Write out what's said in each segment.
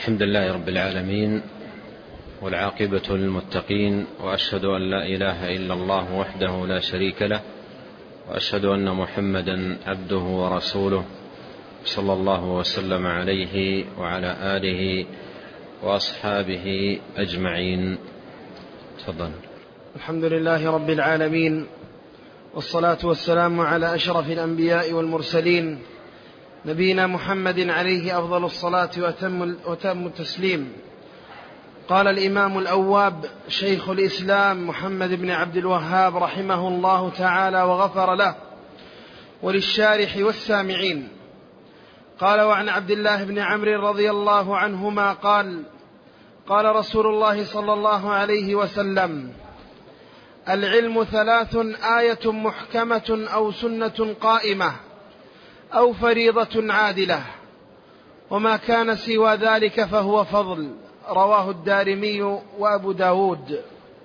الحمد لله رب العالمين، والعاقبة للمتقين، وأشهد أن لا إله إلا الله وحده لا شريك له، وأشهد أن محمدا عبده ورسوله، صلى الله وسلم عليه وعلى آله وأصحابه أجمعين. تفضل. الحمد لله رب العالمين، والصلاة والسلام على أشرف الأنبياء والمرسلين، نبينا محمد عليه أفضل الصلاة وأتم التسليم. قال الإمام الأواب شيخ الإسلام محمد بن عبد الوهاب رحمه الله تعالى وغفر له، وللشارح والسامعين. قال: وعن عبد الله بن عمرو رضي الله عنهما قال: قال رسول الله صلى الله عليه وسلم: العلم ثلاث: آية محكمة أو سنة قائمة أو فريضة عادلة، وما كان سوى ذلك فهو فضل. رواه الدارمي وأبو داود.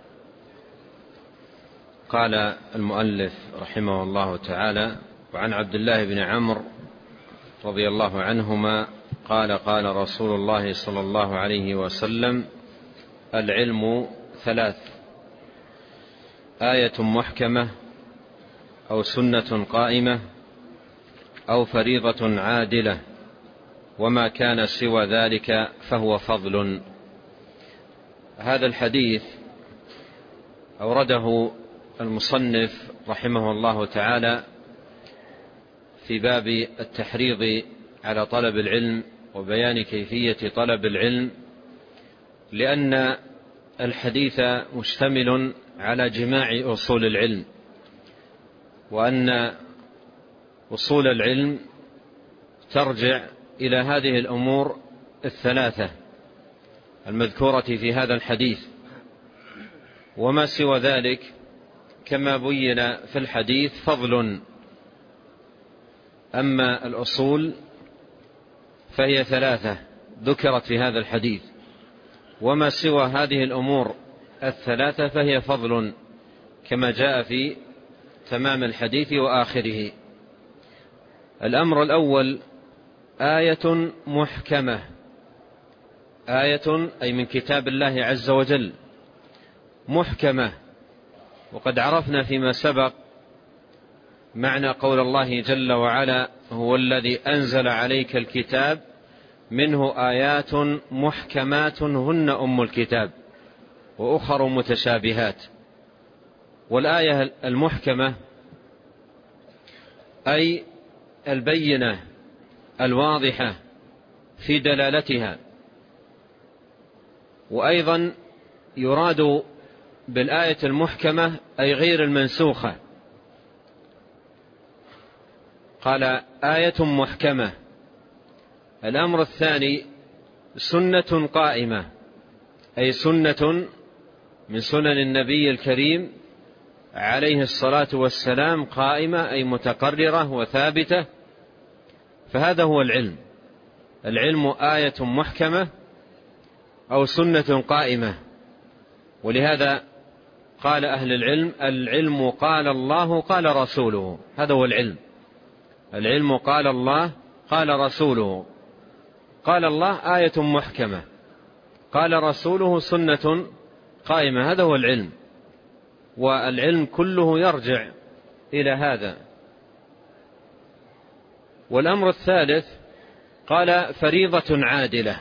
قال المؤلف رحمه الله تعالى: وعن عبد الله بن عمرو رضي الله عنهما قال: قال رسول الله صلى الله عليه وسلم: العلم ثلاث: آية محكمة أو سنة قائمة أو فريضة عادلة، وما كان سوى ذلك فهو فضل. هذا الحديث أورده المصنف رحمه الله تعالى في باب التحريض على طلب العلم وبيان كيفية طلب العلم، لأن الحديث مشتمل على جماع أصول العلم، وأن أصول العلم ترجع إلى هذه الأمور الثلاثة المذكورة في هذا الحديث، وما سوى ذلك كما بين في الحديث فضل. أما الأصول فهي ثلاثة ذكرت في هذا الحديث، وما سوى هذه الأمور الثلاثة فهي فضل، كما جاء في تمام الحديث وآخره. الأمر الأول: آية محكمة. آية أي من كتاب الله عز وجل، محكمة. وقد عرفنا فيما سبق معنى قول الله جل وعلا: هو الذي أنزل عليك الكتاب منه آيات محكمات هن أم الكتاب وأخر متشابهات. والآية المحكمة أي البينة الواضحة في دلالتها. وأيضا يراد بالآية المحكمة أي غير المنسوخة. قال: آية محكمة. الأمر الثاني: سنة قائمة، أي سنة من سنن النبي الكريم عليه الصلاة والسلام قائمة، أي متقررة وثابتة. فهذا هو العلم. العلم آية محكمة أو سنة قائمة. ولهذا قال أهل العلم: العلم قال الله قال رسوله. هذا هو العلم. العلم قال الله قال رسوله. قال الله آية محكمة، قال رسوله سنة قائمة. هذا هو العلم، والعلم كله يرجع إلى هذا. والأمر الثالث: قال فريضة عادلة.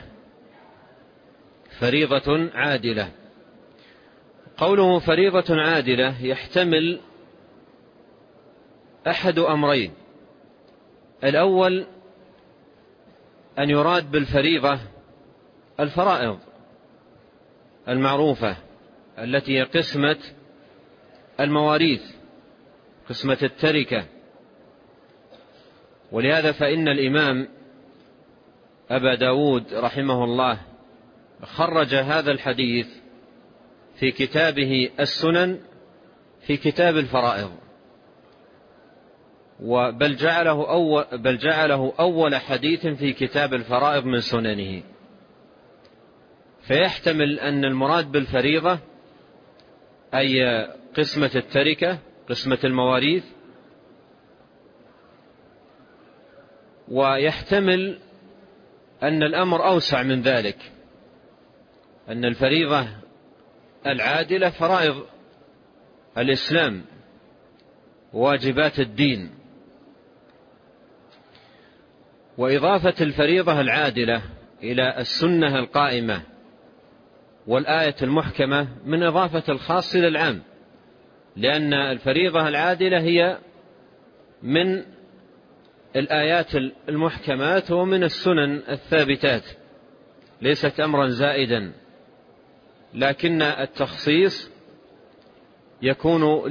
فريضة عادلة. قوله فريضة عادلة يحتمل أحد أمرين: الأول أن يراد بالفريضة الفرائض المعروفة التي هي قسمة المواريث، قسمة التركة. ولهذا فإن الإمام أبا داود رحمه الله خرج هذا الحديث في كتابه السنن في كتاب الفرائض، بل جعله أول حديث في كتاب الفرائض من سننه. فيحتمل أن المراد بالفريضة أي قسمة التركة، قسمة المواريث، ويحتمل أن الأمر أوسع من ذلك، أن الفريضة العادلة فرائض الإسلام واجبات الدين، وإضافة الفريضة العادلة إلى السنة القائمة والآية المحكمة من إضافة الخاص إلى العام، لأن الفريضة العادلة هي من الآيات المحكمات ومن السنن الثابتات، ليست أمرا زائدا، لكن التخصيص يكون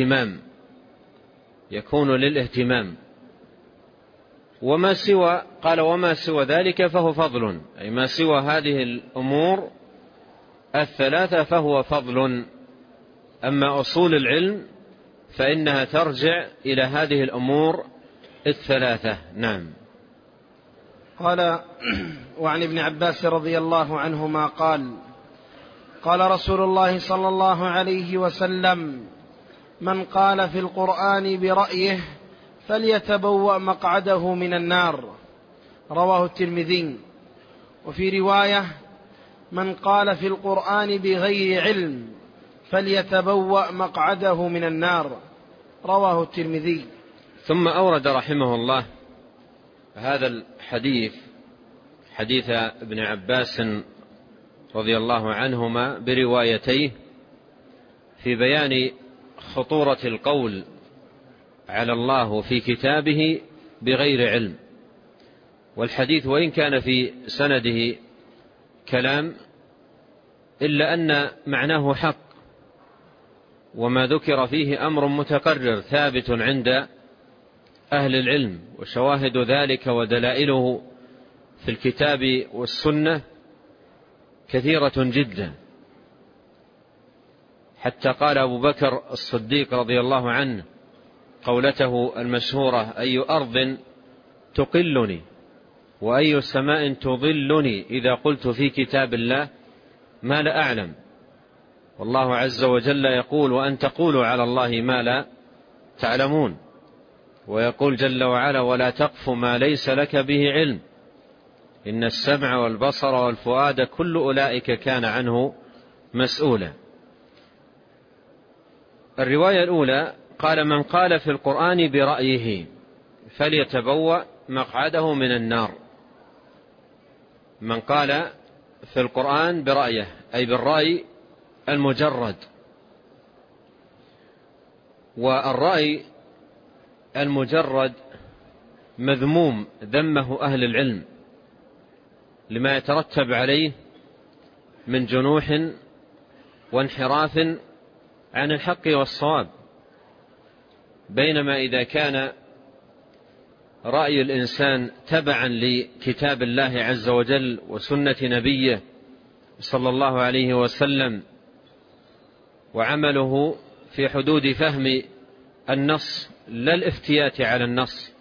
للاهتمام. وما سوى قال وما سوى ذلك فهو فضل، أي ما سوى هذه الأمور الثلاثة فهو فضل. أما أصول العلم فإنها ترجع إلى هذه الأمور الثلاثة. نعم. قال وعن ابن عباس رضي الله عنهما قال قال رسول الله صلى الله عليه وسلم: من قال في القرآن برأيه فليتبوأ مقعده من النار، رواه الترمذي. وفي رواية: من قال في القرآن بغير علم فليتبوأ مقعده من النار، رواه الترمذي. ثم أورد رحمه الله هذا الحديث، حديث ابن عباس رضي الله عنهما بروايتيه، في بيان خطورة القول على الله في كتابه بغير علم. والحديث وإن كان في سنده كلام إلا أن معناه حق، وما ذكر فيه أمر متقرر ثابت عند أهل العلم، وشواهد ذلك ودلائله في الكتاب والسنة كثيرة جدا، حتى قال أبو بكر الصديق رضي الله عنه قولته المشهورة: أي أرض تقلني وأي سماء تظلني إذا قلت في كتاب الله ما لا أعلم. والله عز وجل يقول: وأن تقولوا على الله ما لا تعلمون. ويقول جل وعلا: ولا تقف ما ليس لك به علم إن السمع والبصر والفؤاد كل أولئك كان عنه مسؤولا. الرواية الأولى قال: من قال في القرآن برأيه فليتبوأ مقعده من النار. من قال في القرآن برأيه أي بالرأي المجرد. والرأي المجرد مذموم، ذمه أهل العلم لما يترتب عليه من جنوح وانحراف عن الحق والصواب. بينما إذا كان رأي الإنسان تبعا لكتاب الله عز وجل وسنة نبيه صلى الله عليه وسلم، وعمله في حدود فهم النص لا الافتيات على النص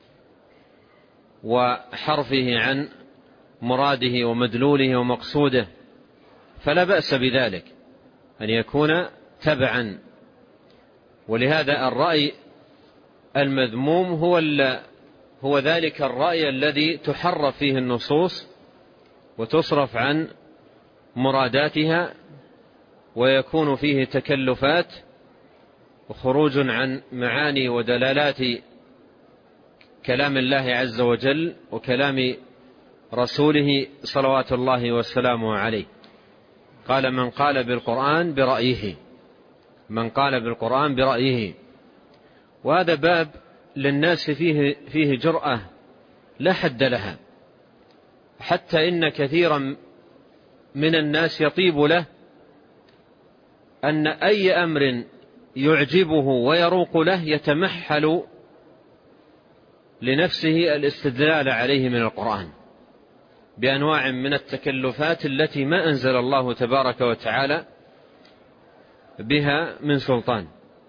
وحرفه عن مراده ومدلوله ومقصوده، فلا بأس بذلك أن يكون تبعا. ولهذا الرأي المذموم هو ذلك الرأي الذي تحرف فيه النصوص وتصرف عن مراداتها، ويكون فيه تكلفات وخروج عن معاني ودلالات كلام الله عز وجل وكلام رسوله صلوات الله والسلام عليه. قال: من قال بالقرآن برأيه، من قال بالقرآن برأيه. وهذا باب للناس فيه جرأة لا حد لها، حتى إن كثيرا من الناس يطيب له أن أي أمر يعجبه ويروق له يتمحل لنفسه الاستدلال عليه من القرآن بأنواع من التكلفات التي ما أنزل الله تبارك وتعالى بها من سلطان،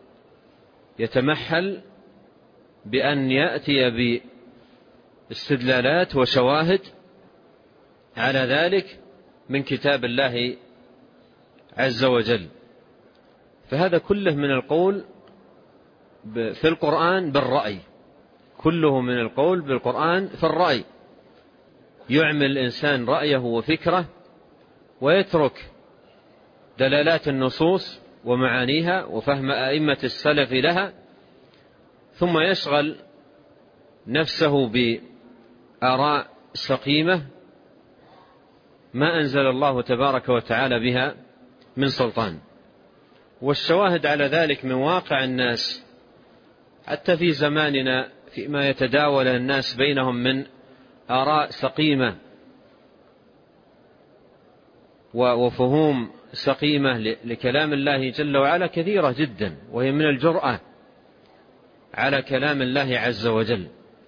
يتمحل بأن يأتي باستدلالات وشواهد على ذلك من كتاب الله عز وجل. فهذا كله من القول في القرآن بالرأي، كله من القول بالقرآن في الرأي. يعمل الإنسان رأيه وفكره ويترك دلالات النصوص ومعانيها وفهم أئمة السلف لها، ثم يشغل نفسه بآراء سقيمة ما أنزل الله تبارك وتعالى بها من سلطان. والشواهد على ذلك من واقع الناس حتى في زماننا، فيما يتداول الناس بينهم من آراء سقيمة وفهوم سقيمة لكلام الله جل وعلا كثيرة جدا، وهي من الجرأة على كلام الله عز وجل.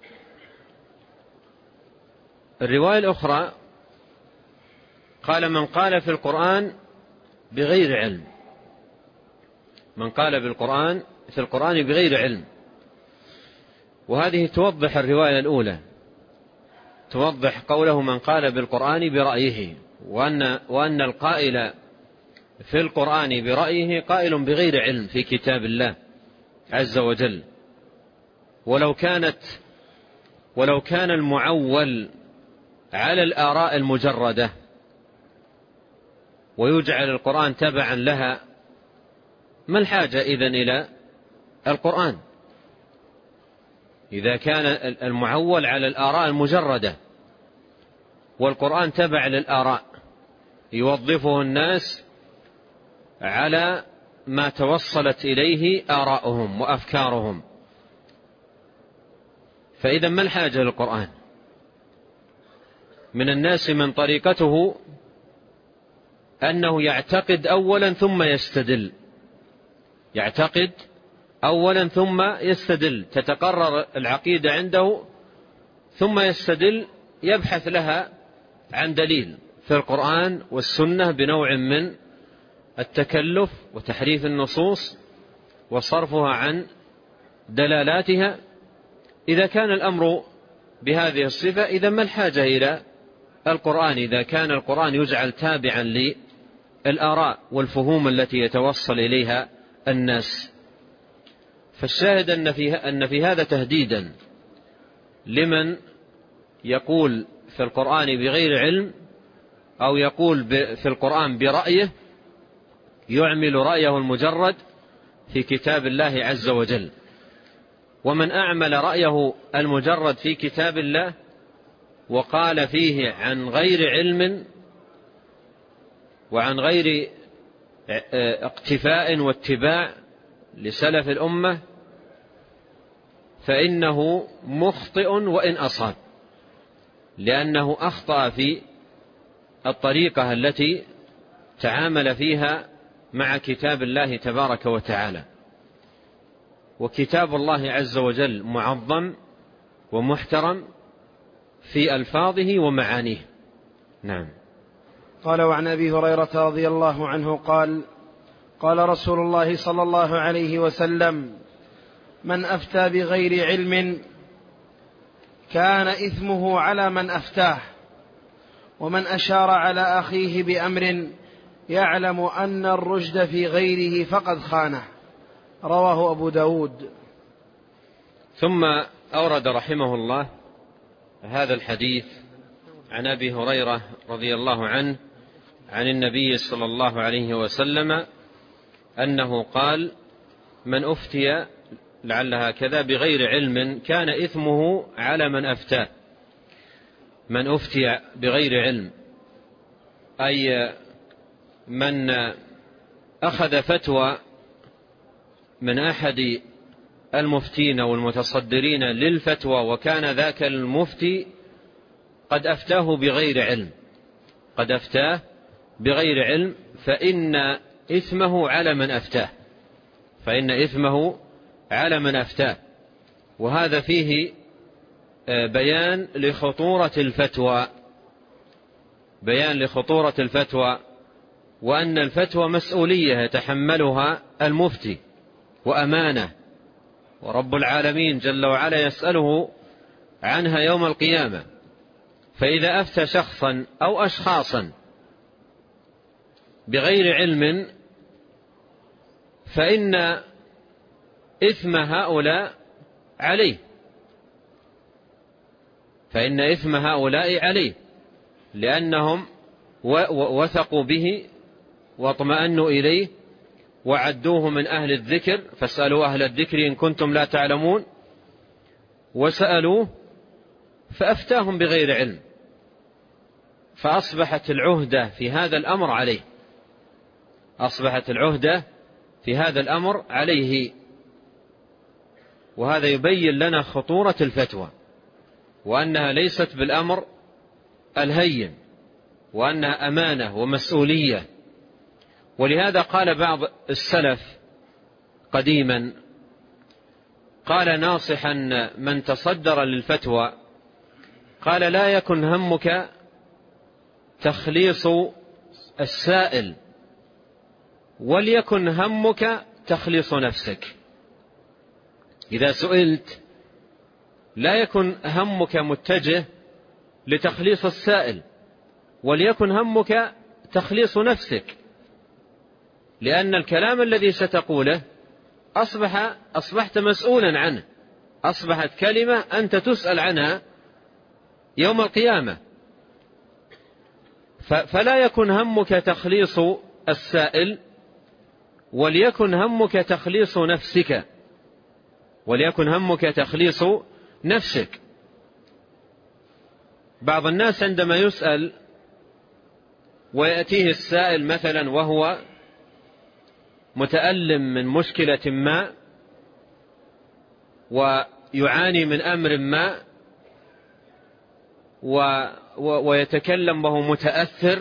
الرواية الأخرى قال: من قال في القرآن بغير علم، من قال في القرآن بغير علم. وهذه توضح الرواية الأولى، توضح قوله من قال بالقرآن برأيه، وأن القائل في القرآن برأيه قائل بغير علم في كتاب الله عز وجل. ولو كان المعول على الآراء المجردة ويجعل القرآن تبعا لها، ما الحاجة إذن إلى القرآن؟ إذا كان المعول على الآراء المجردة والقرآن تبع للآراء يوظفه الناس على ما توصلت إليه آراؤهم وأفكارهم، فإذا ما الحاجة للقرآن؟ من الناس من طريقته أنه يعتقد أولا ثم يستدل، يعتقد أولا ثم يستدل، تتقرر العقيدة عنده ثم يستدل، يبحث لها عن دليل في القرآن والسنة بنوع من التكلف وتحريف النصوص وصرفها عن دلالاتها. إذا كان الأمر بهذه الصفة، إذا ما الحاجة إلى القرآن إذا كان القرآن يجعل تابعا للآراء والفهوم التي يتوصل إليها الناس؟ فالشاهد أن في هذا تهديدا لمن يقول في القرآن بغير علم، أو يقول في القرآن برأيه، يعمل رأيه المجرد في كتاب الله عز وجل. ومن أعمل رأيه المجرد في كتاب الله وقال فيه عن غير علم وعن غير اقتفاء واتباع لسلف الأمة، فإنه مخطئ وإن أصاب، لأنه أخطأ في الطريقة التي تعامل فيها مع كتاب الله تبارك وتعالى. وكتاب الله عز وجل معظم ومحترم في ألفاظه ومعانيه. نعم. قال: وعن أبي هريرة رضي الله عنه قال: قال رسول الله صلى الله عليه وسلم: من أفتى بغير علم كان إثمه على من أفتاه، ومن أشار على أخيه بأمر يعلم أن الرشد في غيره فقد خانه. رواه أبو داود. ثم أورد رحمه الله هذا الحديث عن أبي هريرة رضي الله عنه عن النبي صلى الله عليه وسلم أنه قال: من أفتي، لعل هكذا، بغير علم كان إثمه على من أفتاه. من أفتي بغير علم أي من أخذ فتوى من أحد المفتين والمتصدرين للفتوى وكان ذاك المفتي قد أفتاه بغير علم، قد أفتاه بغير علم، فإن إثمه على من أفتاه، فإن إثمه على من أفتاه. وهذا فيه بيان لخطورة الفتوى، بيان لخطورة الفتوى، وأن الفتوى مسؤولية يتحملها المفتي وأمانة، ورب العالمين جل وعلا يسأله عنها يوم القيامة. فإذا أفتى شخصا أو أشخاصا بغير علم فإن إثم هؤلاء عليه، فإن إثم هؤلاء عليه، لأنهم وثقوا به واطمأنوا إليه وعدوه من أهل الذكر، فاسألوا أهل الذكر إن كنتم لا تعلمون، وسألوه فأفتاهم بغير علم، فأصبحت العهدة في هذا الأمر عليه، أصبحت العهدة في هذا الأمر عليه. وهذا يبين لنا خطورة الفتوى، وأنها ليست بالأمر الهين، وأنها أمانة ومسؤولية. ولهذا قال بعض السلف قديما، قال ناصحا من تصدر للفتوى، قال لا يكن همك تخليص السائل، وليكن همك تخليص نفسك. إذا سئلت لا يكن همك متجه لتخليص السائل، وليكن همك تخليص نفسك، لأن الكلام الذي ستقوله أصبحت مسؤولا عنه، أصبحت كلمة أنت تسأل عنها يوم القيامة. فلا يكن همك تخليص السائل، وليكن همك تخليص نفسك، وليكن همك تخليص نفسك. بعض الناس عندما يسأل ويأتيه السائل مثلا وهو متألم من مشكلة ما ويعاني من أمر ما ويتكلم وهو متأثر،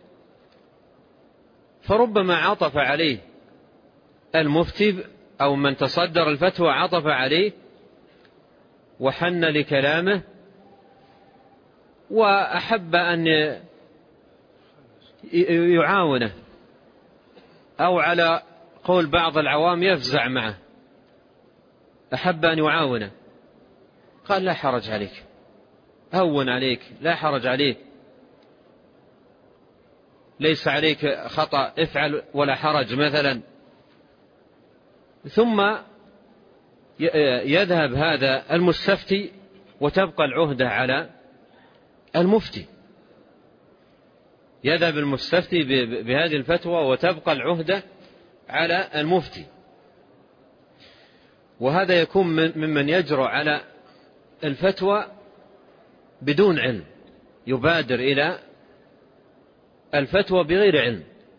فربما عطف عليه المفتي أو من تصدر الفتوى، عطف عليه وحن لكلامه وأحب أن يعاونه، أو على قول بعض العوام يفزع معه، أحب أن يعاونه، قال لا حرج عليك، هون عليك، لا حرج عليك، ليس عليك خطأ، افعل ولا حرج مثلا. ثم يذهب هذا المستفتي وتبقى العهدة على المفتي، يذهب المستفتي بهذه الفتوى وتبقى العهدة على المفتي. وهذا يكون ممن يجرؤ على الفتوى بدون علم، يبادر إلى الفتوى بغير علم.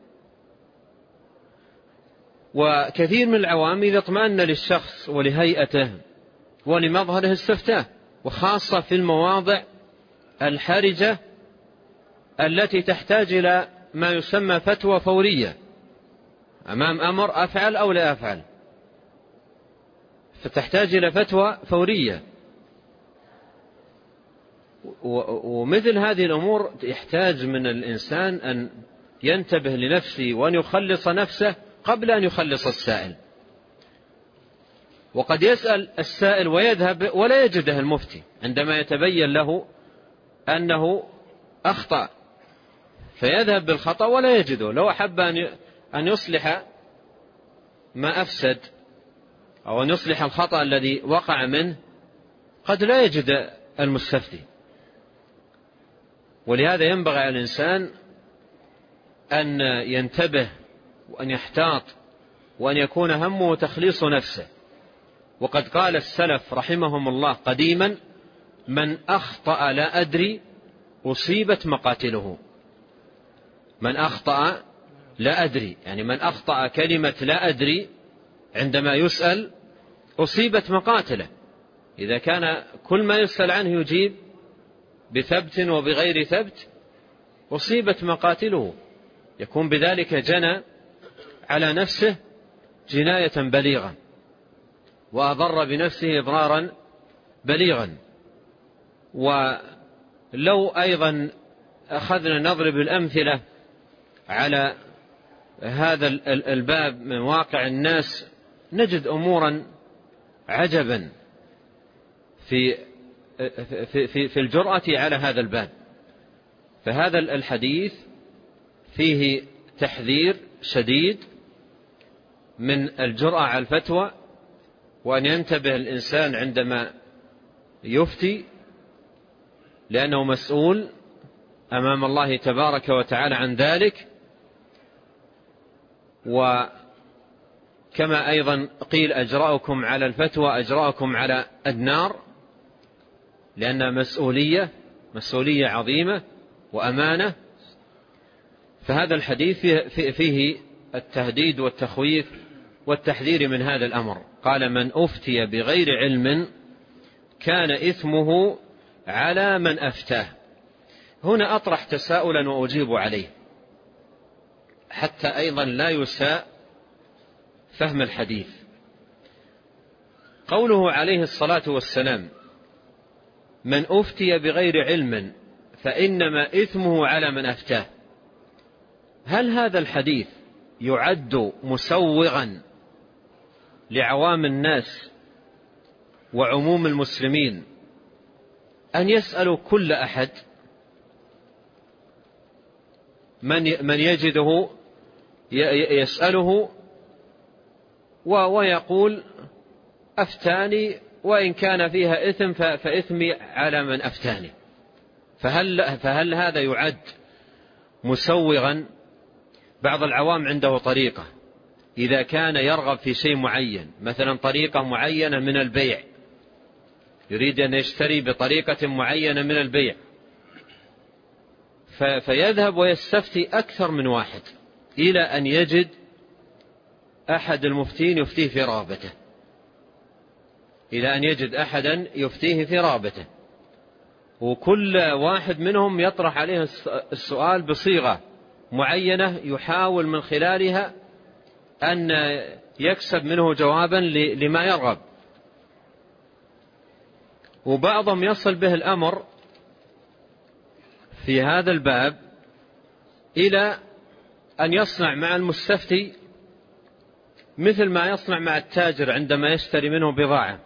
وكثير من العوام إذا اطمأن للشخص ولهيئته ولمظهره استفتاه، وخاصة في المواضع الحرجة التي تحتاج إلى ما يسمى فتوى فورية، أمام أمر أفعل أو لا أفعل، فتحتاج إلى فتوى فورية. ومثل هذه الأمور يحتاج من الإنسان أن ينتبه لنفسه وأن يخلص نفسه قبل أن يخلص السائل. وقد يسأل السائل ويذهب ولا يجده المفتي عندما يتبين له أنه أخطأ، فيذهب بالخطأ ولا يجده. لو أحب أن يصلح ما أفسد أو أن يصلح الخطأ الذي وقع منه قد لا يجد المستفتي. ولهذا ينبغي على الإنسان أن ينتبه وأن يحتاط وأن يكون همه تخليص نفسه. وقد قال السلف رحمهم الله قديما: من أخطأ لا أدري أصيبت مقاتله. من أخطأ لا أدري، يعني من أخطأ كلمة لا أدري عندما يسأل أصيبت مقاتله. إذا كان كل ما يسأل عنه يجيب بثبت وبغير ثبت أصيبت مقاتله، يكون بذلك جنى على نفسه جناية بليغة وأضر بنفسه إضرارا بليغا. ولو أيضا أخذنا نضرب الأمثلة على هذا الباب من واقع الناس نجد أمورا عجبا في الجرأة على هذا الباب. فهذا الحديث فيه تحذير شديد من الجرأة على الفتوى، وأن ينتبه الإنسان عندما يفتي، لأنه مسؤول أمام الله تبارك وتعالى عن ذلك. وكما أيضا قيل أجرأكم على الفتوى أجرأكم على النار، لأنها مسؤولية عظيمة وأمانة. فهذا الحديث فيه التهديد والتخويف والتحذير من هذا الأمر. قال: من أفتي بغير علم كان إثمه على من أفتاه. هنا أطرح تساؤلا وأجيب عليه حتى أيضا لا يساء فهم الحديث. قوله عليه الصلاة والسلام: من أفتي بغير علم فإنما إثمه على من أفتاه، هل هذا الحديث يعد مسوغا لعوام الناس وعموم المسلمين أن يسألوا كل أحد من يجده يسأله ويقول أفتاني وإن كان فيها إثم فإثمي على من أفتاني؟ فهل هذا يعد مسوغا؟ بعض العوام عنده طريقة إذا كان يرغب في شيء معين، مثلا طريقة معينة من البيع، يريد أن يشتري بطريقة معينة من البيع، فيذهب ويستفتي أكثر من واحد إلى أن يجد أحد المفتين يفتيه في رغبته، إلى أن يجد أحدا يفتيه في رغبته، وكل واحد منهم يطرح عليه السؤال بصيغة معينة يحاول من خلالها أن يكسب منه جوابا لما يرغب. وبعضهم يصل به الأمر في هذا الباب إلى أن يصنع مع المستفتي مثل ما يصنع مع التاجر عندما يشتري منه بضاعة.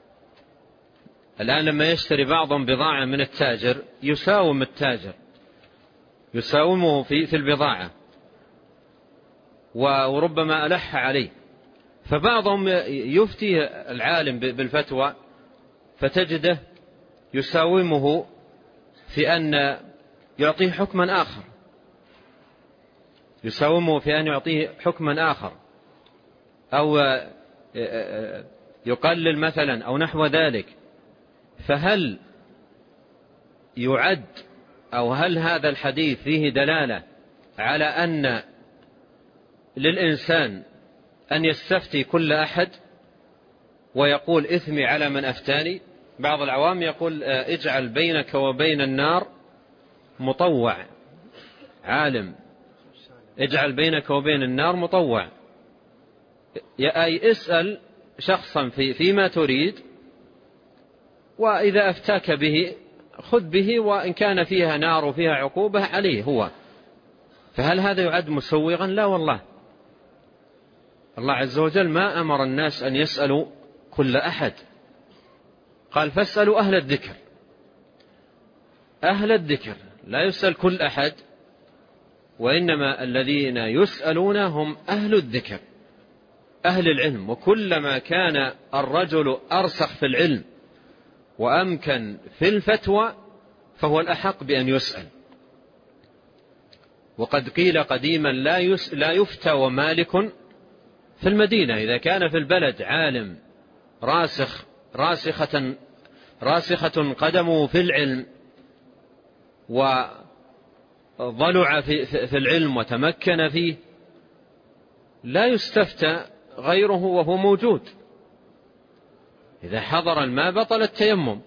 الآن لما يشتري بعضهم بضاعة من التاجر يساوم التاجر، يساومه في البضاعة وربما ألح عليه. فبعضهم يفتي العالم بالفتوى فتجده يساومه في أن يعطيه حكما آخر، يساومه في أن يعطيه حكما آخر، أو يقلل مثلا أو نحو ذلك. فهل يعد أو هل هذا الحديث فيه دلالة على أن للإنسان أن يستفتي كل أحد ويقول إثمي على من أفتاني؟ بعض العوام يقول اجعل بينك وبين النار مطوع، عالم، اجعل بينك وبين النار مطوع، أي اسأل شخصا فيما تريد، وإذا أفتاك به خذ به، وإن كان فيها نار وفيها عقوبة عليه هو. فهل هذا يعد مسوغا؟ لا والله. الله عز وجل ما أمر الناس أن يسألوا كل أحد، قال فاسألوا أهل الذكر. أهل الذكر، لا يسأل كل أحد، وإنما الذين يسألون هم أهل الذكر، أهل العلم. وكلما كان الرجل أرسخ في العلم وأمكن في الفتوى فهو الأحق بأن يسأل. وقد قيل قديما لا يفتى ومالك في المدينة. إذا كان في البلد عالم راسخة قدمه في العلم وضلع في العلم وتمكن فيه، لا يستفتى غيره وهو موجود. إذا حضر الماء بطل التيمم.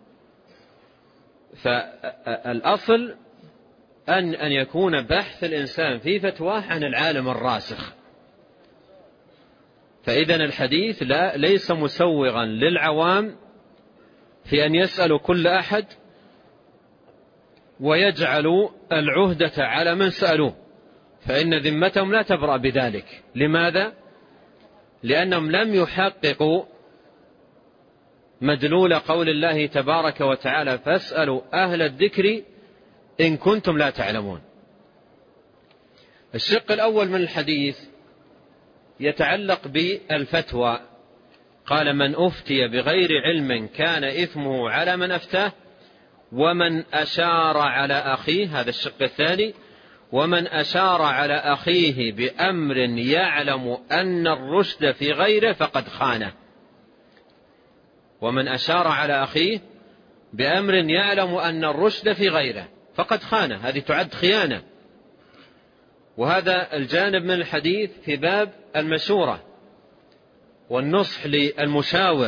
فالأصل أن يكون بحث الإنسان في فتواه عن العالم الراسخ. فإذن الحديث ليس مسوغا للعوام في أن يسألوا كل أحد ويجعلوا العهدة على من سألوه، فإن ذمتهم لا تبرأ بذلك. لماذا؟ لأنهم لم يحققوا مدلول قول الله تبارك وتعالى فاسألوا أهل الذكر إن كنتم لا تعلمون. الشق الأول من الحديث يتعلق بالفتوى. قال من أفتي بغير علم كان إثمه على من أفتاه، ومن أشار على أخيه، هذا الشق الثاني، ومن أشار على أخيه بأمر يعلم أن الرشد في غيره فقد خانه. ومن أشار على أخيه بأمر يعلم أن الرشد في غيره فقد خانه، هذه تعد خيانة. وهذا الجانب من الحديث في باب المشورة والنصح للمشاور،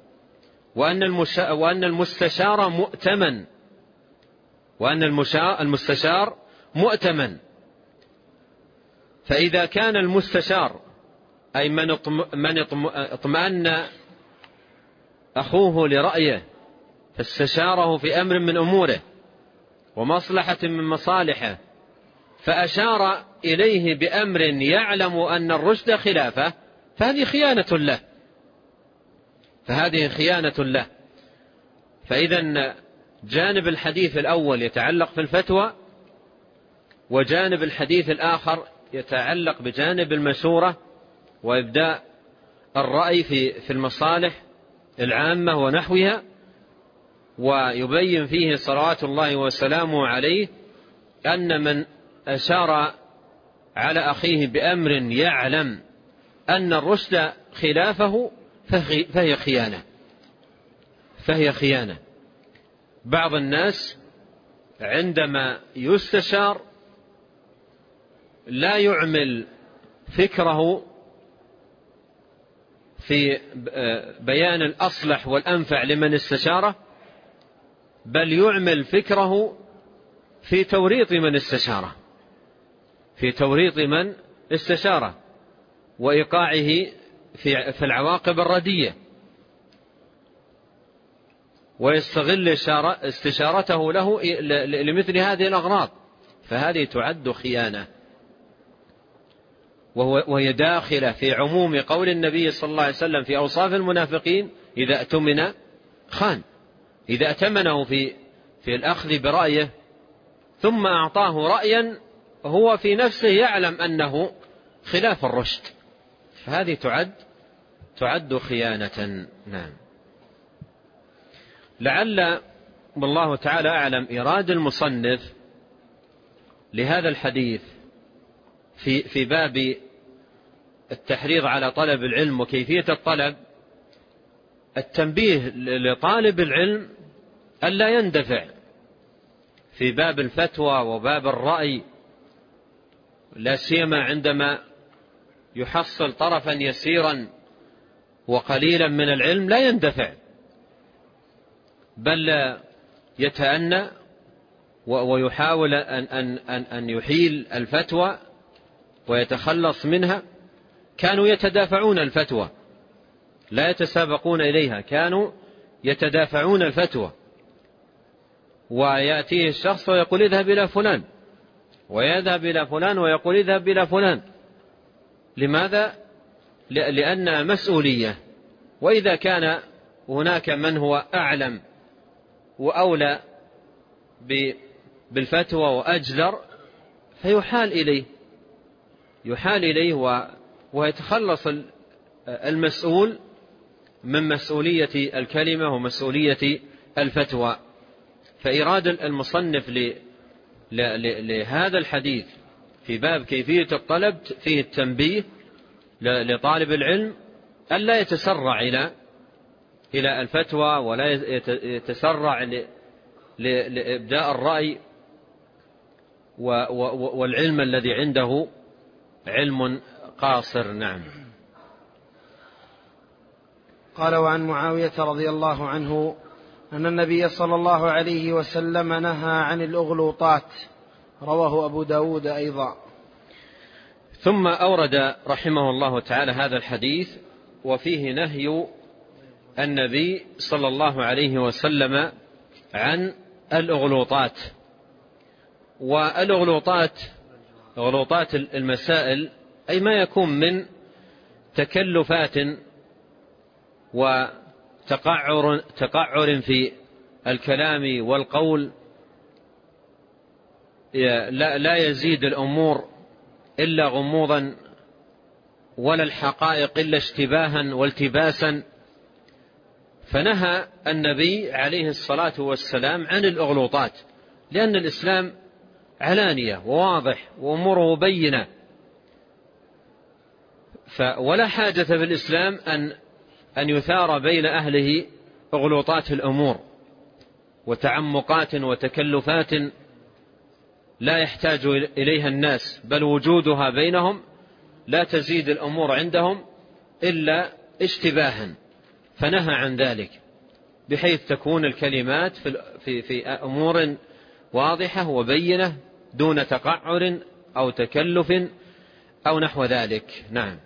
وأن المستشار مؤتمن، وأن المستشار مؤتمن. فإذا كان المستشار أي من اطمأن أخوه لرأيه فاستشاره في أمر من أموره ومصلحة من مصالحه، فأشار إليه بأمر يعلم أن الرشد خلافه، فهذه خيانة له. فإذا جانب الحديث الأول يتعلق في الفتوى، وجانب الحديث الآخر يتعلق بجانب المشورة وإبداء الرأي في المصالح العامة ونحوها. ويبين فيه صلوات الله وسلامه عليه أن من أشار على أخيه بأمر يعلم أن الرشد خلافه فهي خيانة. بعض الناس عندما يستشار لا يعمل فكره في بيان الأصلح والأنفع لمن استشاره، بل يعمل فكره في توريط من استشاره وإيقاعه في العواقب الردية، ويستغل استشارته له لمثل هذه الأغراض، فهذه تعد خيانة. وهي داخلة في عموم قول النبي صلى الله عليه وسلم في أوصاف المنافقين: إذا اؤتمن خان. إذا ائتمنه في الأخذ برأيه ثم أعطاه رأيا هو في نفسه يعلم أنه خلاف الرشد، فهذه تعد خيانة. نعم. لعل والله تعالى أعلم إراد المصنف لهذا الحديث في باب التحريض على طلب العلم وكيفية الطلب التنبيه لطالب العلم ألا يندفع في باب الفتوى وباب الرأي، لا سيما عندما يحصل طرفا يسيرا وقليلا من العلم، لا يندفع، بل يتأنى ويحاول أن يحيل الفتوى ويتخلص منها. كانوا يتدافعون الفتوى لا يتسابقون إليها، كانوا يتدافعون الفتوى، ويأتيه الشخص ويقول اذهب إلى فلان، ويذهب إلى فلان ويقول اذهب إلى فلان. لماذا؟ لأنها مسؤولية، وإذا كان هناك من هو أعلم وأولى بالفتوى وأجدر فيحال إليه ويتخلص المسؤول من مسؤولية الكلمة ومسؤولية الفتوى. فإراد المصنف لهذا الحديث في باب كيفية الطلب فيه التنبيه لطالب العلم ألا يتسرع إلى الفتوى، ولا يتسرع لإبداء الرأي، والعلم الذي عنده علم قاصر. نعم. قال: وعن معاوية رضي الله عنه أن النبي صلى الله عليه وسلم نهى عن الأغلوطات، رواه أبو داود أيضا. ثم أورد رحمه الله تعالى هذا الحديث وفيه نهي النبي صلى الله عليه وسلم عن الأغلوطات. والأغلوطات أغلوطات المسائل أي ما يكون من تكلفات وتقعر في الكلام والقول، لا يزيد الأمور إلا غموضا، ولا الحقائق إلا اشتباها والتباسا. فنهى النبي عليه الصلاة والسلام عن الأغلوطات، لأن الإسلام علانية وواضح وأموره بينة، ولا حاجة في الإسلام أن يثار بين أهله أغلوطات الأمور وتعمقات وتكلفات لا يحتاج إليها الناس، بل وجودها بينهم لا تزيد الأمور عندهم إلا اشتباها، فنهى عن ذلك بحيث تكون الكلمات في أمور واضحة وبينة دون تقعر أو تكلف أو نحو ذلك. نعم.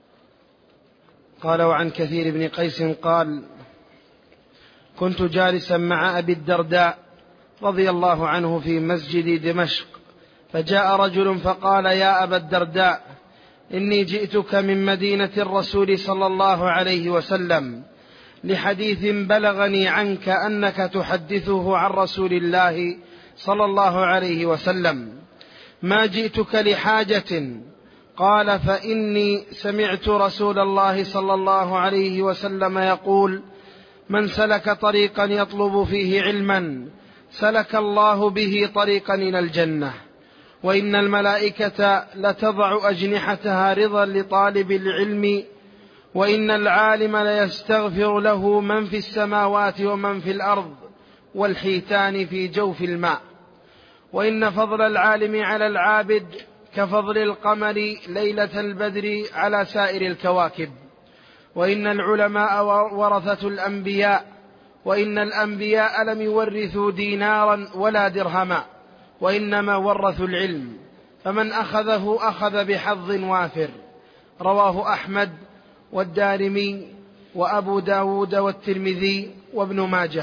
قال: وعن كثير بن قيس قال: كنت جالسا مع أبي الدرداء رضي الله عنه في مسجد دمشق، فجاء رجل فقال: يا أبا الدرداء، إني جئتك من مدينة الرسول صلى الله عليه وسلم لحديث بلغني عنك أنك تحدثه عن رسول الله صلى الله عليه وسلم، ما جئتك لحاجة. قال: فإني سمعت رسول الله صلى الله عليه وسلم يقول: من سلك طريقا يطلب فيه علما سلك الله به طريقا إلى الجنة، وإن الملائكة لتضع أجنحتها رضا لطالب العلم، وإن العالم ليستغفر له من في السماوات ومن في الأرض والحيتان في جوف الماء، وإن فضل العالم على العابد كفضل القمر ليلة البدر على سائر الكواكب، وإن العلماء ورثة الأنبياء، وإن الأنبياء لم يورثوا دينارا ولا درهما، وإنما ورثوا العلم، فمن أخذه أخذ بحظ وافر. رواه أحمد والدارمي وأبو داود والترمذي وابن ماجه.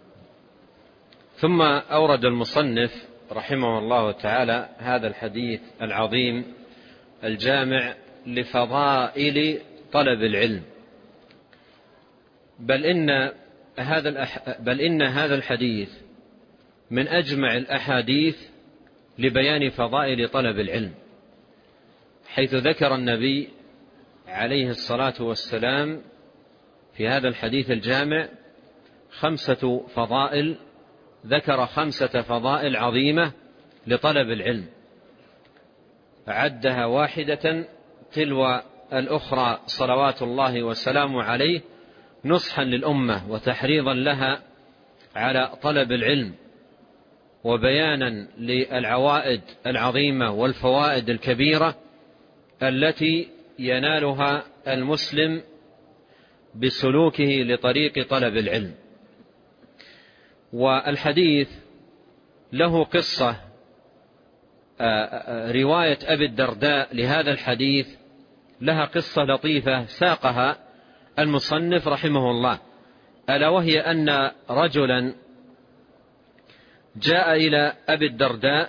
ثم أورد المصنف رحمه الله تعالى هذا الحديث العظيم الجامع لفضائل طلب العلم، بل إن هذا الحديث من أجمع الأحاديث لبيان فضائل طلب العلم، حيث ذكر النبي عليه الصلاة والسلام في هذا الحديث الجامع 5 فضائل، ذكر 5 فضائل عظيمة لطلب العلم، عدها واحدة تلو الأخرى صلوات الله وسلامه عليه، نصحا للأمة وتحريضا لها على طلب العلم، وبيانا للعوائد العظيمة والفوائد الكبيرة التي ينالها المسلم بسلوكه لطريق طلب العلم. والحديث له قصة، رواية أبي الدرداء لهذا الحديث لها قصة لطيفة ساقها المصنف رحمه الله، ألا وهي أن رجلا جاء إلى أبي الدرداء،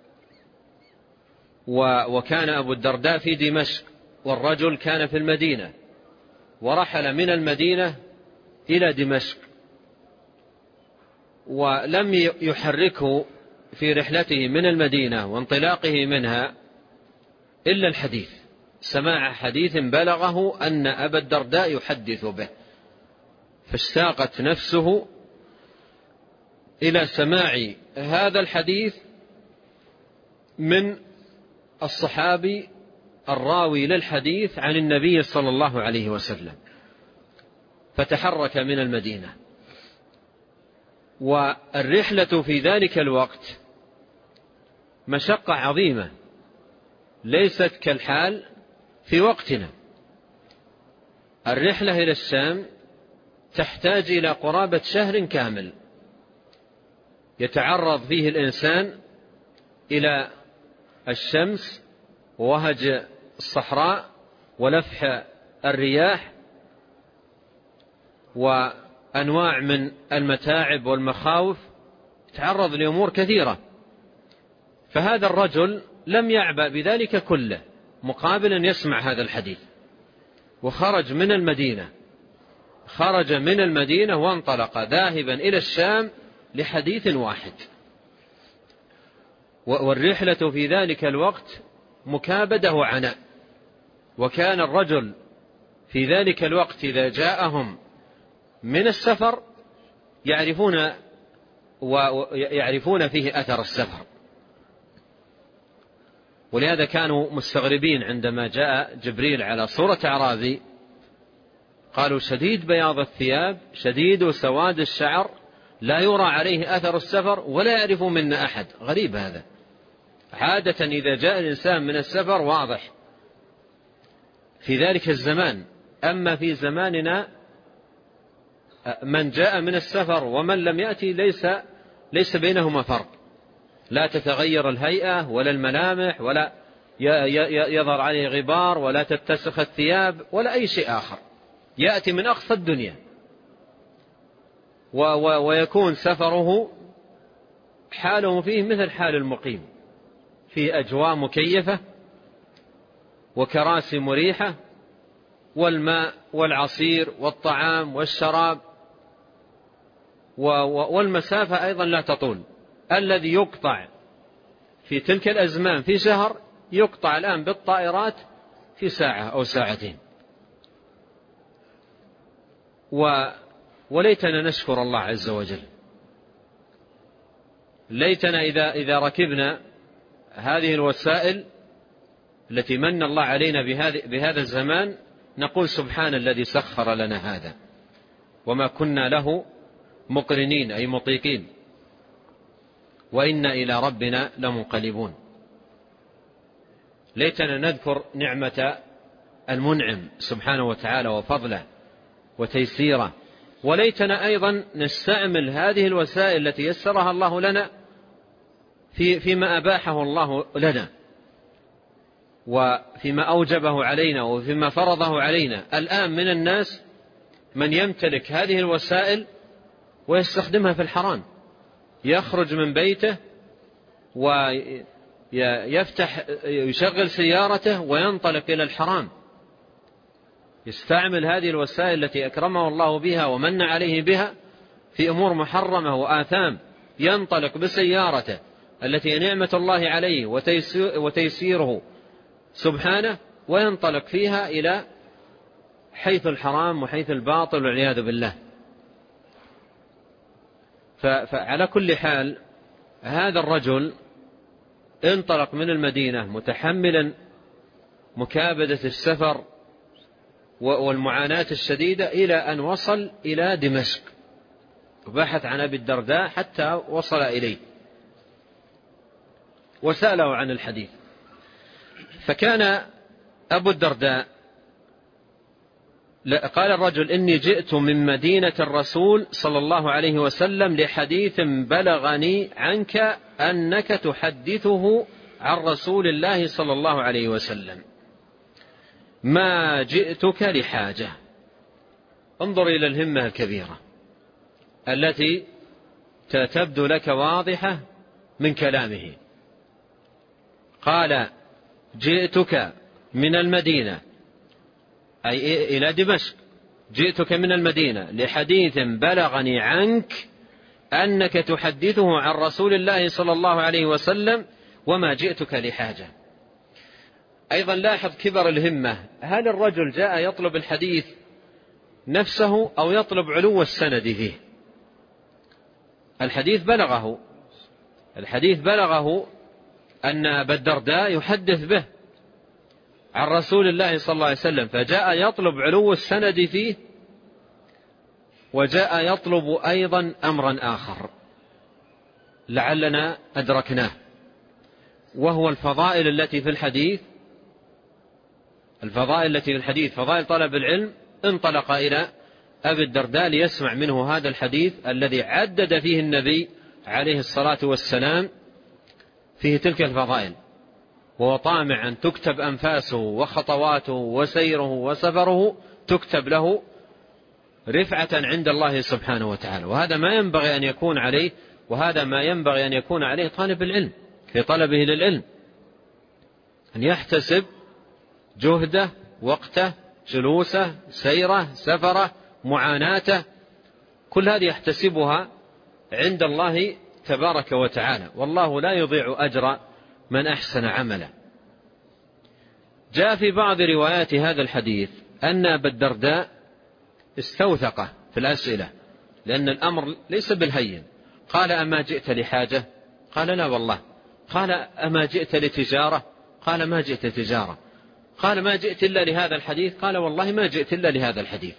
وكان أبو الدرداء في دمشق والرجل كان في المدينة، ورحل من المدينة إلى دمشق، ولم يحركه في رحلته من المدينة وانطلاقه منها إلا الحديث، سماع حديث بلغه أن أبا الدرداء يحدث به، فاشتاقت نفسه إلى سماع هذا الحديث من الصحابي الراوي للحديث عن النبي صلى الله عليه وسلم، فتحرك من المدينة. والرحلة في ذلك الوقت مشقة عظيمة، ليست كالحال في وقتنا. الرحلة إلى الشام تحتاج إلى قرابة شهر كامل يتعرض فيه الإنسان إلى الشمس ووهج الصحراء ولفح الرياح وأنواع من المتاعب والمخاوف، يتعرض لأمور كثيرة. فهذا الرجل لم يعبأ بذلك كله مقابل أن يسمع هذا الحديث، وخرج من المدينة وانطلق ذاهبا إلى الشام لحديث واحد. والرحلة في ذلك الوقت مكابدة وعناء، وكان الرجل في ذلك الوقت إذا جاءهم من السفر يعرفون فيه أثر السفر. ولهذا كانوا مستغربين عندما جاء جبريل على صورة أعرابي، قالوا شديد بياض الثياب شديد سواد الشعر لا يرى عليه أثر السفر ولا يعرف منا أحد. غريب هذا، عادة إذا جاء الإنسان من السفر واضح في ذلك الزمان، أما في زماننا من جاء من السفر ومن لم يأتي ليس بينهما فرق، لا تتغير الهيئة ولا الملامح ولا يظهر عليه غبار ولا تتسخ الثياب ولا أي شيء آخر، يأتي من أقصى الدنيا ويكون سفره حاله فيه مثل حال المقيم، في أجواء مكيفة وكراسي مريحة والماء والعصير والطعام والشراب، والمسافة أيضا لا تطول. الذي يقطع في تلك الأزمان في شهر يقطع الآن بالطائرات في ساعة أو ساعتين. وليتنا نشكر الله عز وجل، ليتنا إذا ركبنا هذه الوسائل التي من الله علينا بهذا الزمان نقول سبحان الذي سخر لنا هذا وما كنا له مقرنين أي مطيقين وإنا إلى ربنا لمنقلبون. ليتنا نذكر نعمة المنعم سبحانه وتعالى وفضله وتيسيره، وليتنا أيضا نستعمل هذه الوسائل التي يسرها الله لنا فيما أباحه الله لنا وفيما أوجبه علينا وفيما فرضه علينا. الآن من الناس من يمتلك هذه الوسائل ويستخدمها في الحرام، يخرج من بيته ويشغل سيارته وينطلق إلى الحرام، يستعمل هذه الوسائل التي أكرمه الله بها ومن عليه بها في أمور محرمة وآثام، ينطلق بسيارته التي نعمة الله عليه وتيسيره سبحانه وينطلق فيها إلى حيث الحرام وحيث الباطل والعياذ بالله. فعلى كل حال هذا الرجل انطلق من المدينة متحملا مكابدة السفر والمعاناة الشديدة إلى أن وصل إلى دمشق، وبحث عن أبي الدرداء حتى وصل إليه وسأله عن الحديث. فكان أبو الدرداء قال الرجل إني جئت من مدينة الرسول صلى الله عليه وسلم لحديث بلغني عنك أنك تحدثه عن رسول الله صلى الله عليه وسلم، ما جئتك لحاجة. انظر إلى الهمة الكبيرة التي تبدو لك واضحة من كلامه. قال جئتك من المدينة أي إلى دمشق، جئتك من المدينة لحديث بلغني عنك أنك تحدثه عن رسول الله صلى الله عليه وسلم وما جئتك لحاجة. أيضا لاحظ كبر الهمة، هل الرجل جاء يطلب الحديث نفسه أو يطلب علو السند فيه؟ الحديث بلغه أن أبا الدرداء يحدث به عن رسول الله صلى الله عليه وسلم، فجاء يطلب علو السند فيه، وجاء يطلب أيضا أمرا آخر لعلنا أدركناه، وهو الفضائل التي في الحديث، فضائل طلب العلم. انطلق إلى أبي الدرداء ليسمع منه هذا الحديث الذي عدد فيه النبي عليه الصلاة والسلام فيه تلك الفضائل، وهو طامع أن تكتب أنفاسه وخطواته وسيره وسفره تكتب له رفعة عند الله سبحانه وتعالى. وهذا ما ينبغي أن يكون عليه، وهذا ما ينبغي أن يكون عليه طالب العلم في طلبه للعلم، أن يحتسب جهده وقته جلوسه سيره سفره معاناته، كل هذه يحتسبها عند الله تبارك وتعالى، والله لا يضيع أجر من أحسن عملا. جاء في بعض روايات هذا الحديث أن أبا الدرداء استوثقه في الأسئلة، لأن الأمر ليس بالهين. قال أما جئت لحاجة؟ قال لا والله. قال أما جئت لتجارة؟ قال ما جئت تجارة. قال ما جئت إلا لهذا الحديث؟ قال والله ما جئت إلا لهذا الحديث.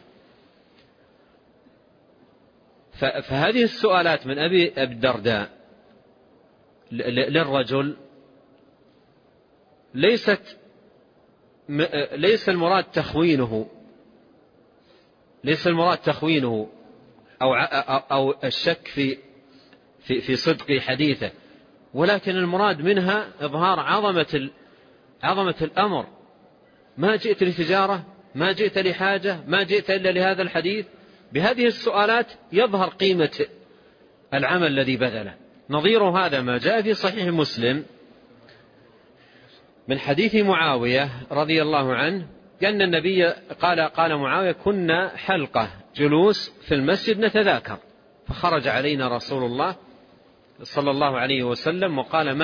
فهذه السؤالات من أبي الدرداء للرجل ليس المراد تخوينه أو الشك في صدق حديثه، ولكن المراد منها إظهار عظمة الأمر. ما جئت لتجارة، ما جئت لحاجة، ما جئت إلا لهذا الحديث. بهذه السؤالات يظهر قيمة العمل الذي بذله. نظير هذا ما جاء في صحيح مسلم من حديث معاوية رضي الله عنه أن النبي قال معاوية: كنا حلقة جلوس في المسجد نتذاكر، فخرج علينا رسول الله صلى الله عليه وسلم وقال: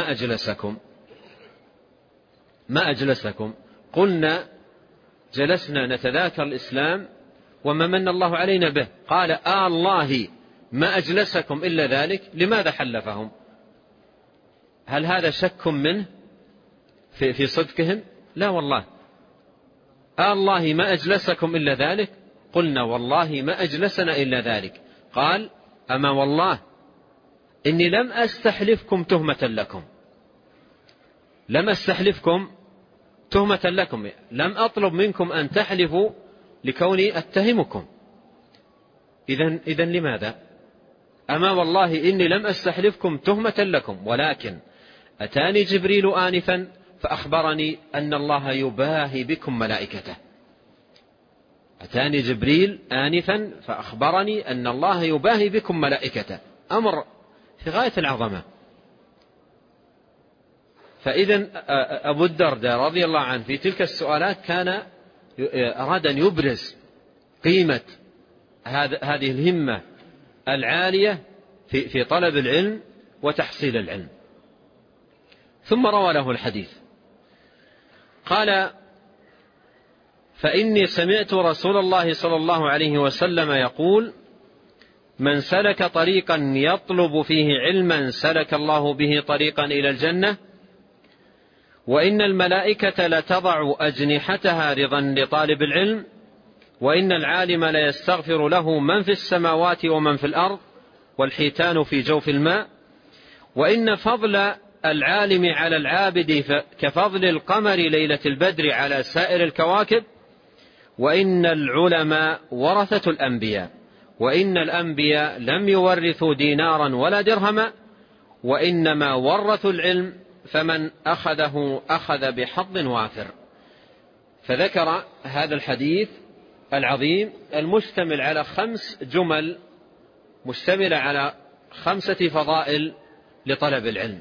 ما أجلسكم؟ قلنا: جلسنا نتذاكر الإسلام وما من الله علينا به. قال: الله ما أجلسكم إلا ذلك. لماذا حلفهم؟ هل هذا شك منه في صدقهم؟ لا والله. الله ما أجلسكم إلا ذلك. قلنا: والله ما أجلسنا إلا ذلك. قال: أما والله إني لم أستحلفكم تهمة لكم. لم أطلب منكم أن تحلفوا لكوني أتهمكم. إذن لماذا؟ أما والله إني لم أستحلفكم تهمة لكم، ولكن أتاني جبريل آنفا فأخبرني أن الله يباهي بكم ملائكته. أتاني جبريل آنفا فأخبرني أن الله يباهي بكم ملائكته. أمر في غاية العظمة. فإذا أبو الدرداء رضي الله عنه في تلك السؤالات كان أراد أن يبرز قيمة هذه الهمة العالية في طلب العلم وتحصيل العلم. ثم روى له الحديث. قال: فإني سمعت رسول الله صلى الله عليه وسلم يقول: من سلك طريقا يطلب فيه علما سلك الله به طريقا إلى الجنة، وإن الملائكة لتضع أجنحتها رضا لطالب العلم، وإن العالم ليستغفر له من في السماوات ومن في الأرض والحيتان في جوف الماء، وإن فضل العالم على العابد كفضل القمر ليلة البدر على سائر الكواكب، وإن العلماء ورثة الأنبياء، وإن الأنبياء لم يورثوا دينارا ولا درهما، وإنما ورثوا العلم، فمن أخذه أخذ بحظ وافر. فذكر هذا الحديث العظيم المشتمل على 5 جمل مشتملة على 5 فضائل لطلب العلم.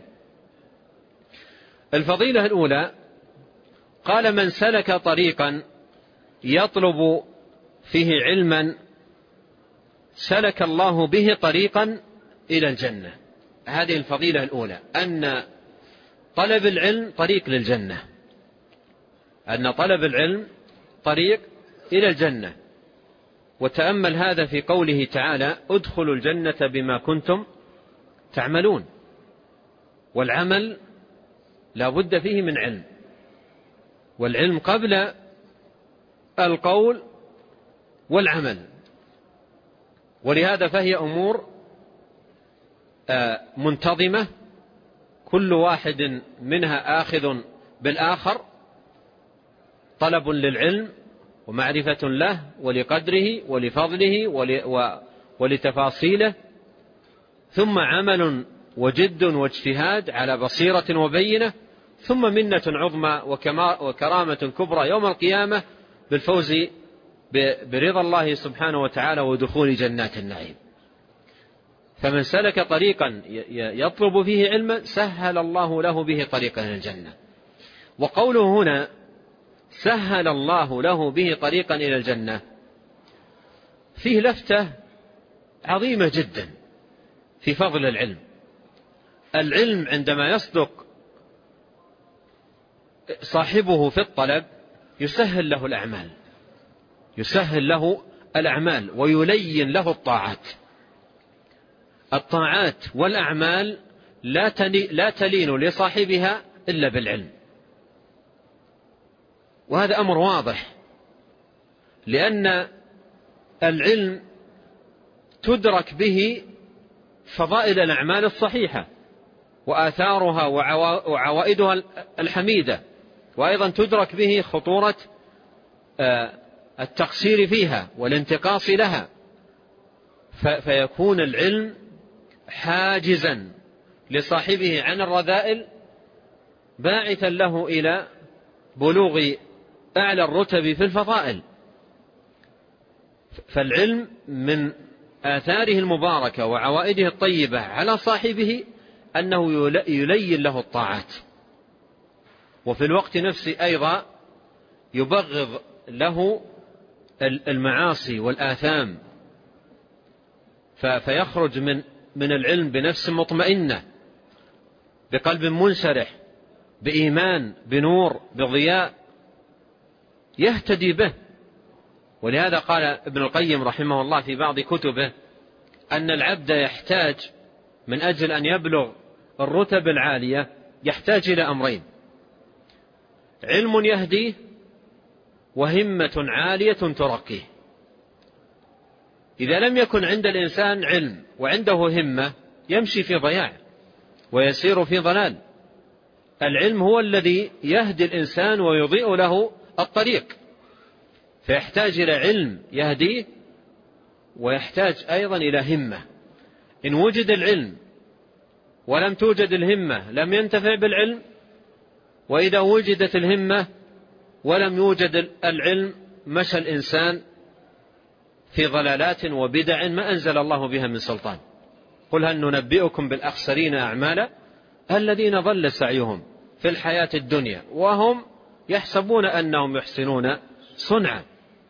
الفضيلة الأولى: قال: من سلك طريقا يطلب فيه علما سلك الله به طريقا إلى الجنة. هذه الفضيلة الأولى، أن طلب العلم طريق للجنة، أن طلب العلم طريق إلى الجنة. وتأمل هذا في قوله تعالى: ادخلوا الجنة بما كنتم تعملون. والعمل لا بد فيه من علم، والعلم قبل القول والعمل. ولهذا فهي أمور منتظمة، كل واحد منها آخذ بالآخر، طلب للعلم ومعرفة له ولقدره ولفضله ولتفاصيله، ثم عمل وجد واجتهاد على بصيرة وبينة، ثم منة عظمى وكرامة كبرى يوم القيامة بالفوز برضا الله سبحانه وتعالى ودخول جنات النعيم. فمن سلك طريقا يطلب فيه علما سهل الله له به طريقا إلى الجنة. وقوله هنا سهل الله له به طريقا إلى الجنة فيه لفتة عظيمة جدا في فضل العلم. العلم عندما يصدق صاحبه في الطلب يسهل له الأعمال، يسهل له الأعمال ويلين له الطاعات. الطاعات والأعمال لا تلين لصاحبها إلا بالعلم، وهذا أمر واضح، لأن العلم تدرك به فضائل الأعمال الصحيحة وآثارها وعوائدها الحميدة، وأيضا تدرك به خطورة التقصير فيها والانتقاص لها، فيكون العلم حاجزا لصاحبه عن الرذائل، باعثا له إلى بلوغ أعلى الرتب في الفضائل. فالعلم من آثاره المباركة وعوائده الطيبة على صاحبه أنه يلين له الطاعات، وفي الوقت نفسه أيضا يبغض له المعاصي والآثام، فيخرج من العلم بنفس مطمئنة، بقلب منشرح، بإيمان، بنور، بضياء يهتدي به. ولهذا قال ابن القيم رحمه الله في بعض كتبه أن العبد يحتاج من أجل أن يبلغ الرتب العالية يحتاج إلى أمرين: علم يهديه، وهمة عالية ترقيه. إذا لم يكن عند الإنسان علم وعنده همة يمشي في ضياع ويسير في ضلال. العلم هو الذي يهدي الإنسان ويضيء له الطريق، فيحتاج إلى علم يهديه، ويحتاج أيضا إلى همة. إن وجد العلم ولم توجد الهمة لم ينتفع بالعلم، وإذا وجدت الهمة ولم يوجد العلم مشى الإنسان في ضلالات وبدع ما أنزل الله بها من سلطان. قل هل ننبئكم بالأخسرين أعمالا الذين ضل سعيهم في الحياة الدنيا وهم يحسبون أنهم يحسنون صنعا.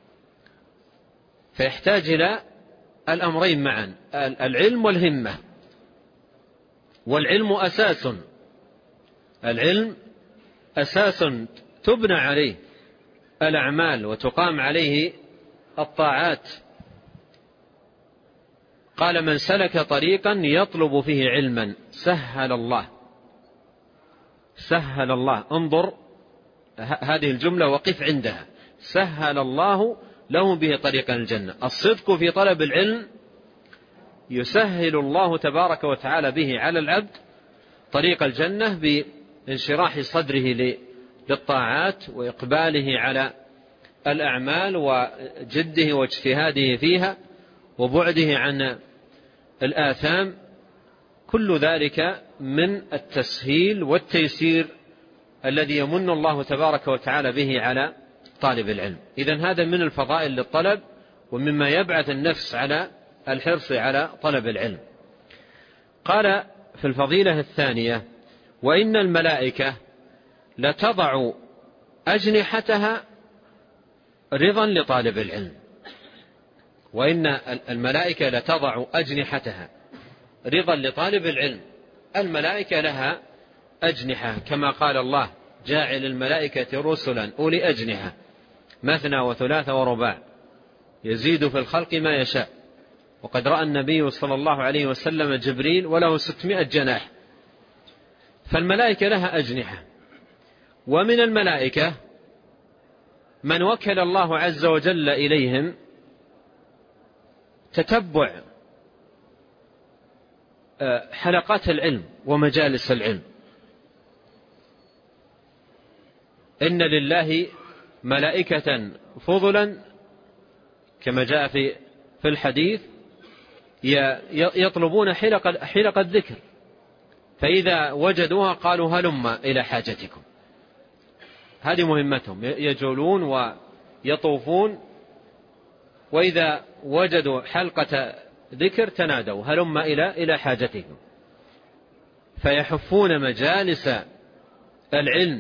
فيحتاج إلى الأمرين معا، العلم والهمة. والعلم أساس، العلم أساس تبنى عليه الأعمال وتقام عليه الطاعات. قال: من سلك طريقا يطلب فيه علما سهل الله. سهل الله، انظر هذه الجملة وقف عندها، سهل الله له به طريقا الجنة. الصدق في طلب العلم يسهل الله تبارك وتعالى به على العبد طريق الجنة بانشراح صدره للطاعات وإقباله على الأعمال وجده واجتهاده فيها وبعده عن الآثام. كل ذلك من التسهيل والتيسير الذي يمن الله تبارك وتعالى به على طالب العلم. إذن هذا من الفضائل للطلب ومما يبعث النفس على الحرص على طلب العلم. قال في الفضيلة الثانية: وإن الملائكة لتضع أجنحتها رضا لطالب العلم. وإن الملائكة لتضع أجنحتها رضا لطالب العلم. الملائكة لها أجنحة، كما قال الله: جاعل الملائكة رسلا أولي أجنحة مثنى وثلاث ورباع يزيد في الخلق ما يشاء. وقد رأى النبي صلى الله عليه وسلم جبريل وله 600 جناح. فالملائكة لها أجنحة. ومن الملائكة من وكل الله عز وجل إليهم تتبع حلقات العلم ومجالس العلم. إن لله ملائكة فضلا كما جاء في الحديث يطلبون حلق الذكر، فإذا وجدوها قالوا هلم إلى حاجتكم. هذه مهمتهم، يجولون ويطوفون، وإذا وجدوا حلقة ذكر تنادوا هلم إلى حاجتكم. فيحفون مجالس العلم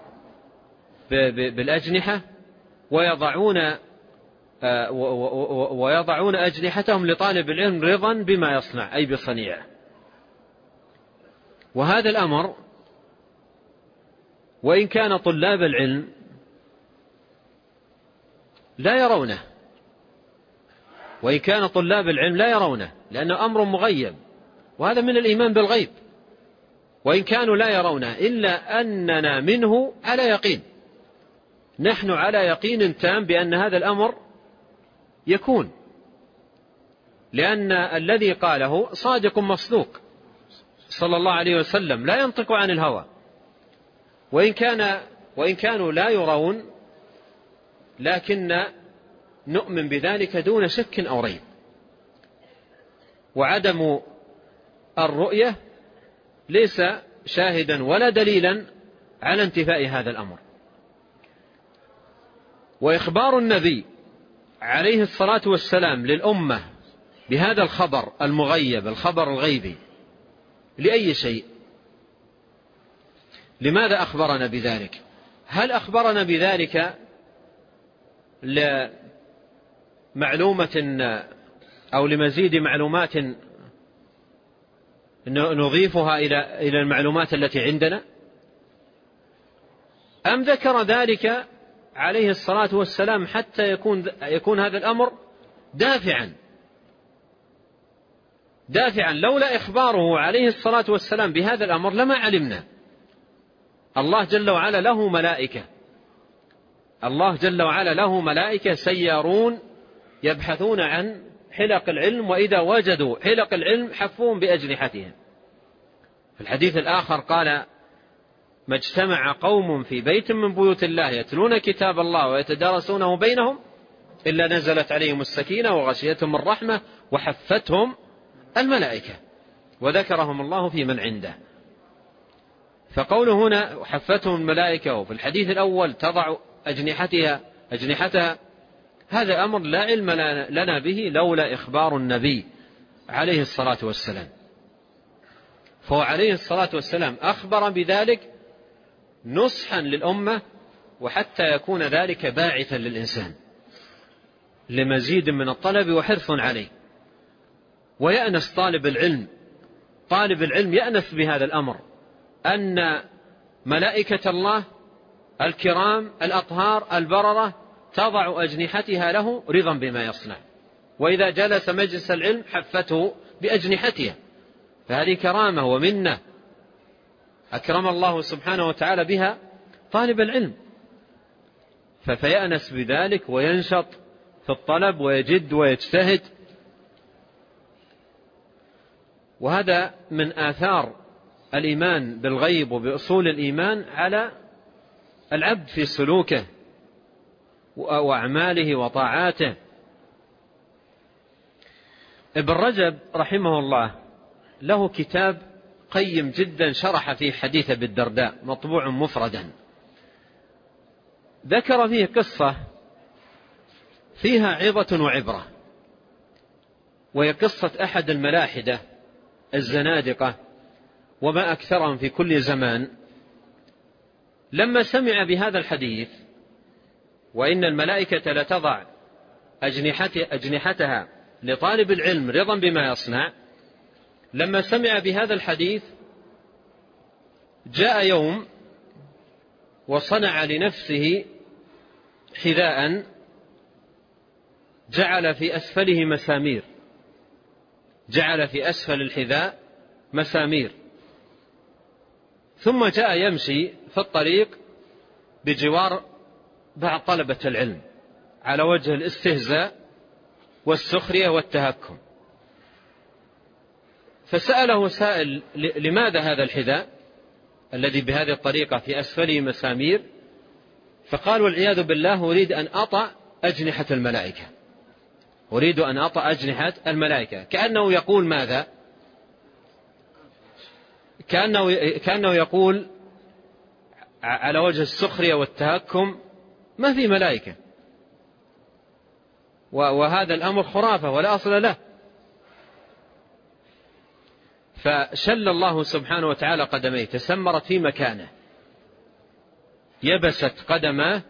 بالأجنحة ويضعون أجنحتهم لطالب العلم رضا بما يصنع، أي بصنيعه. وهذا الأمر وإن كان طلاب العلم لا يرونه، وإن كان طلاب العلم لا يرونه، لأنه أمر مغيب، وهذا من الإيمان بالغيب. وإن كانوا لا يرونه إلا أننا منه على يقين، نحن على يقين تام بأن هذا الأمر يكون، لأن الذي قاله صادق مصدوق صلى الله عليه وسلم، لا ينطق عن الهوى. وإن كانوا لا يرون، لكن نؤمن بذلك دون شك أو ريب. وعدم الرؤية ليس شاهدا ولا دليلا على انتفاء هذا الأمر. وإخبار النبي عليه الصلاة والسلام للأمة بهذا الخبر المغيب، الخبر الغيبي، لأي شيء؟ لماذا أخبرنا بذلك؟ هل أخبرنا بذلك لمعلومة أو لمزيد معلومات نضيفها إلى المعلومات التي عندنا، أم ذكر ذلك عليه الصلاة والسلام حتى يكون هذا الأمر دافعا؟ لولا إخباره عليه الصلاة والسلام بهذا الأمر لما علمنا. الله جل وعلا له ملائكة سيارون يبحثون عن حلق العلم، وإذا وجدوا حلق العلم حفوهم بأجنحتهم. في الحديث الآخر قال: ما اجتمع قوم في بيت من بيوت الله يتلون كتاب الله ويتدارسونه بينهم إلا نزلت عليهم السكينة وغشيتهم الرحمة وحفتهم الملائكة وذكرهم الله في من عنده. فقوله هنا حفتهم الملائكة، وفي الحديث الأول تضع أجنحتها، هذا أمر لا علم لنا به لولا إخبار النبي عليه الصلاة والسلام. فهو عليه الصلاة والسلام أخبر بذلك نصحا للأمة، وحتى يكون ذلك باعثا للإنسان لمزيد من الطلب وحرص عليه. ويأنس طالب العلم يأنس بهذا الأمر، أن ملائكة الله الكرام الأطهار البررة تضع أجنحتها له رضا بما يصنع، وإذا جلس مجلس العلم حفته بأجنحتها، فهذه كرامة ومنة أكرم الله سبحانه وتعالى بها طالب العلم، فيأنس بذلك وينشط في الطلب ويجد ويجتهد. وهذا من آثار الإيمان بالغيب وبأصول الإيمان على العبد في سلوكه وأعماله وطاعاته. ابن رجب رحمه الله له كتاب قيم جدا شرح فيه حديث أبي الدرداء مطبوع مفردا، ذكر فيه قصة فيها عظة وعبرة، وهي قصة أحد الملاحدة الزنادقة وما أكثرهم في كل زمان، لما سمع بهذا الحديث وإن الملائكة لتضع أجنحتها لطالب العلم رضا بما يصنع، لما سمع بهذا الحديث جاء يوم وصنع لنفسه حذاء جعل في أسفل الحذاء مسامير، ثم جاء يمشي في الطريق بجوار بعض طلبة العلم على وجه الاستهزاء والسخرية والتهكم، فسأله سائل: لماذا هذا الحذاء الذي بهذه الطريقة في أسفله مسامير؟ فقال: والعياذ بالله أريد أن أطأ أجنحة الملائكة. كأنه يقول ماذا؟ كأنه يقول على وجه السخرية والتهكم: ما في ملائكة، وهذا الأمر خرافة ولا أصل له. فشل الله سبحانه وتعالى قدميه، تسمرت في مكانه، يبست قدماه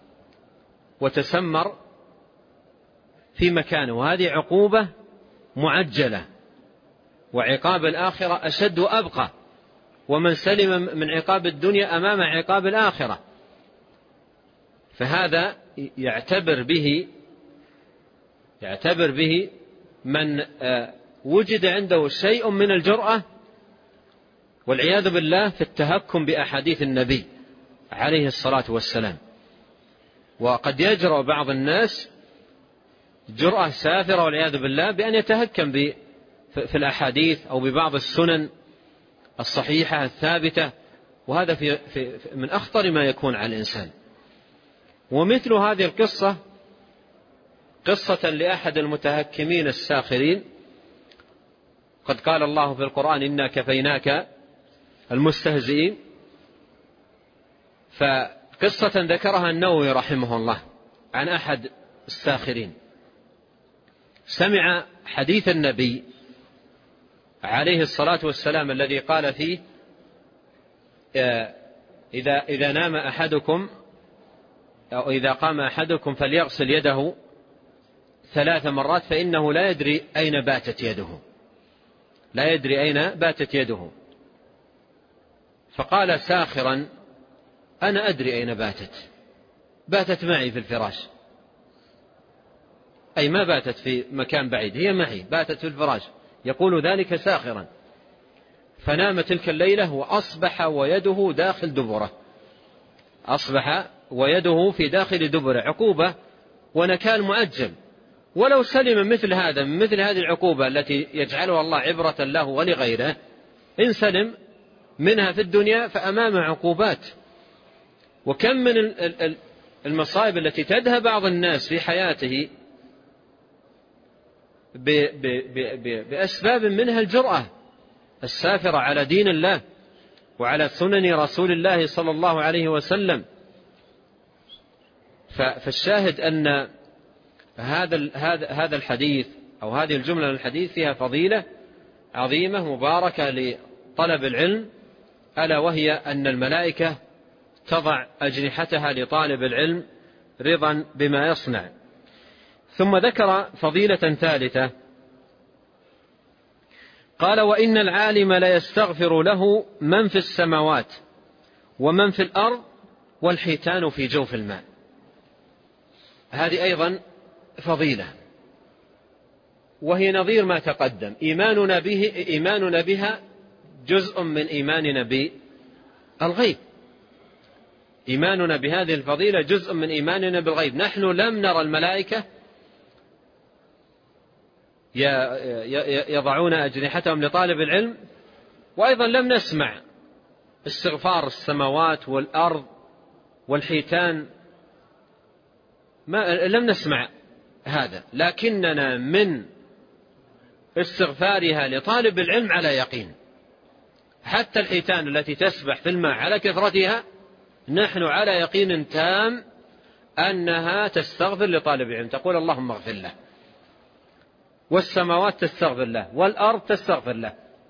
وتسمر في مكانه، وهذه عقوبة معجلة، وعقاب الآخرة أشد وأبقى، ومن سلم من عقاب الدنيا أمام عقاب الآخرة. فهذا يعتبر به يعتبر به من وجد عنده شيء من الجرأة والعياذ بالله في التهكم بأحاديث النبي عليه الصلاة والسلام. وقد يجرؤ بعض الناس جرأة سافرة والعياذ بالله بأن يتهكم في الأحاديث أو ببعض السنن الصحيحة الثابتة، وهذا في من أخطر ما يكون على الإنسان. ومثل هذه القصة قصة لأحد المتهكمين الساخرين، قد قال الله في القرآن إنا كفيناك المستهزئين. فقصة ذكرها النووي رحمه الله عن أحد الساخرين، سمع حديث النبي عليه الصلاة والسلام الذي قال فيه إذا نام أحدكم أو إذا قام أحدكم فليغسل يده 3 مرات فإنه لا يدري أين باتت يده، لا يدري أين باتت يده. فقال ساخرا أنا أدري أين باتت معي في الفراش، أي ما باتت في مكان بعيد، هي معي باتت في الفراش، يقول ذلك ساخرا. فنام تلك الليلة وأصبح ويده داخل دبره، أصبح ويده في داخل دبره، عقوبة ونكال مؤجل. ولو سلم مثل هذا من مثل هذه العقوبة التي يجعلها الله عبرة له ولغيره، إن سلم منها في الدنيا فأمام عقوبات. وكم من المصائب التي تدهى بعض الناس في حياته بأسباب منها الجرأة السافرة على دين الله وعلى سنن رسول الله صلى الله عليه وسلم. فالشاهد أن هذا الحديث أو هذه الجملة من الحديث فيها فضيلة عظيمة مباركة لطلب العلم، ألا وهي أن الملائكة تضع أجنحتها لطالب العلم رضا بما يصنع. ثم ذكر فضيلة ثالثة، قال وإن العالم لا يستغفر له من في السماوات ومن في الأرض والحيتان في جوف الماء. هذه أيضا فضيلة، وهي نظير ما تقدم. إيماننا بها جزء من إيماننا بالغيب. إيماننا بهذه الفضيلة جزء من إيماننا بالغيب. نحن لم نرى الملائكة يضعون أجنحتهم لطالب العلم، وأيضا لم نسمع استغفار السماوات والأرض والحيتان، لم نسمع هذا، لكننا من استغفارها لطالب العلم على يقين. حتى الحيتان التي تسبح في الماء على كثرتها نحن على يقين تام أنها تستغفر لطالب العلم، تقول اللهم اغفر له، والسماوات تستغفر له والأرض تستغفر له.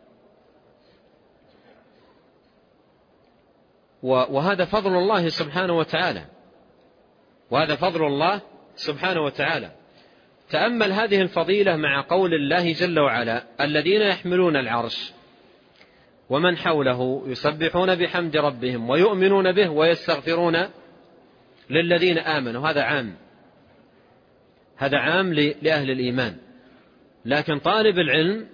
وهذا فضل الله سبحانه وتعالى، وهذا فضل الله سبحانه وتعالى. تأمل هذه الفضيلة مع قول الله جل وعلا الذين يحملون العرش ومن حوله يسبحون بحمد ربهم ويؤمنون به ويستغفرون للذين آمنوا. هذا عام لأهل الإيمان. لكن طالب العلم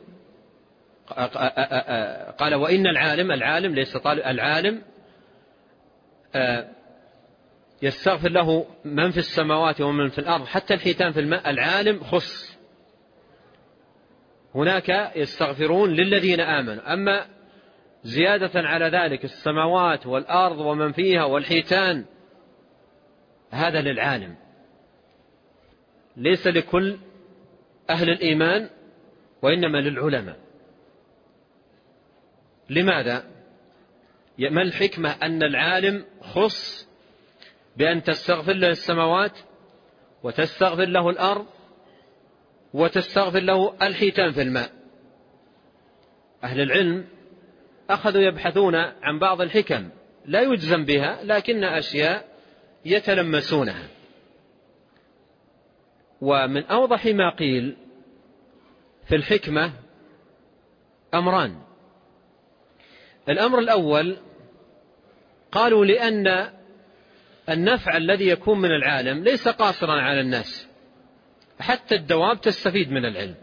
قال وإن العالم ليس طالب، العالم يستغفر له من في السماوات ومن في الأرض حتى الحيتان في الماء. العالم خص، هناك يستغفرون للذين آمنوا. أما زيادة على ذلك السماوات والأرض ومن فيها والحيتان هذا للعالم، ليس لكل أهل الإيمان وإنما للعلماء. لماذا؟ ما الحكمة أن العالم خص بأن تستغفر له السماوات وتستغفر له الأرض وتستغفر له الحيتان في الماء؟ أهل العلم أخذوا يبحثون عن بعض الحكم لا يجزم بها، لكن أشياء يتلمسونها. ومن أوضح ما قيل في الحكمة أمران. الأمر الأول قالوا لأن النفع الذي يكون من العالم ليس قاصرا على الناس، حتى الدواب تستفيد من العلم،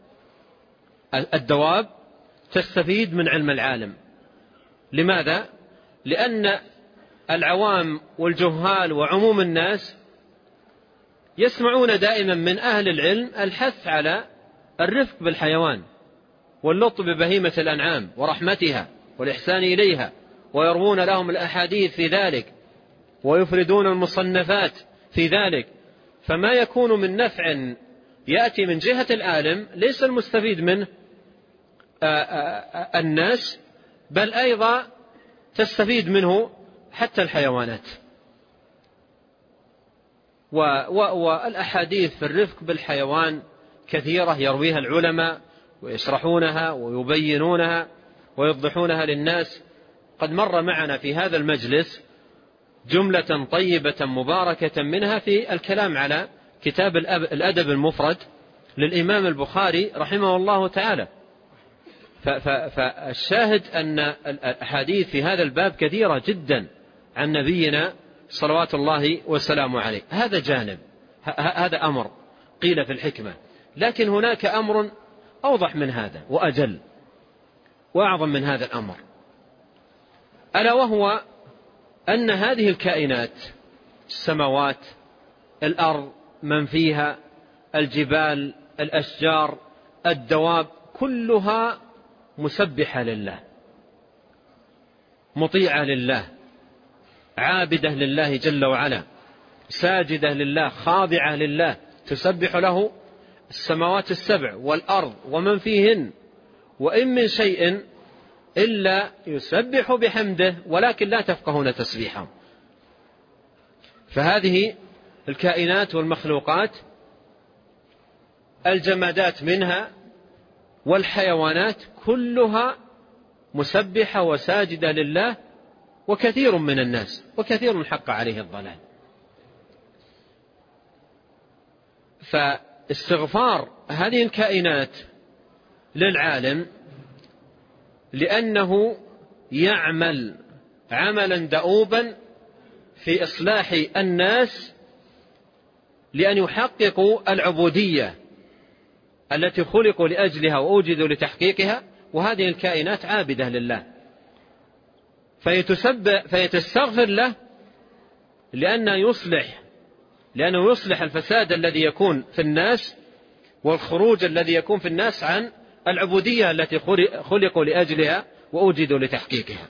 الدواب تستفيد من علم العالم. لماذا؟ لأن العوام والجهال وعموم الناس يسمعون دائما من أهل العلم الحث على الرفق بالحيوان واللطف ببهيمة الأنعام ورحمتها والإحسان إليها، ويروون لهم الأحاديث في ذلك ويفردون المصنفات في ذلك. فما يكون من نفع يأتي من جهة العالم ليس المستفيد منه الناس، بل أيضا تستفيد منه حتى الحيوانات. والأحاديث في الرفق بالحيوان كثيرة يرويها العلماء ويشرحونها ويبينونها ويوضحونها للناس. قد مر معنا في هذا المجلس جملة طيبة مباركة منها في الكلام على كتاب الأدب المفرد للإمام البخاري رحمه الله تعالى. فالشاهد أن الأحاديث في هذا الباب كثيرة جدا عن نبينا صلوات الله وسلامه عليه. هذا جانب، هذا أمر قيل في الحكمة، لكن هناك أمر أوضح من هذا وأجل وأعظم من هذا الأمر، ألا وهو أن هذه الكائنات، السماوات، الأرض، من فيها، الجبال، الأشجار، الدواب، كلها مسبحة لله، مطيعة لله، عابدة لله جل وعلا، ساجدة لله، خاضعة لله، تسبح له السماوات السبع والأرض ومن فيهن، وإن من شيء إلا يسبح بحمده ولكن لا تفقهون تسبيحهم. فهذه الكائنات والمخلوقات، الجمادات منها والحيوانات، كلها مسبحة وساجدة لله، وكثير من الناس وكثير حق عليه الضلال. فاستغفار هذه الكائنات للعالم لأنه يعمل عملا دؤوبا في إصلاح الناس لأن يحققوا العبودية التي خلقوا لأجلها وأوجدوا لتحقيقها، وهذه الكائنات عابدة لله، فيتستغفر له لأنه يصلح الفساد الذي يكون في الناس والخروج الذي يكون في الناس عن العبودية التي خلقوا لأجلها وأوجدوا لتحقيقها.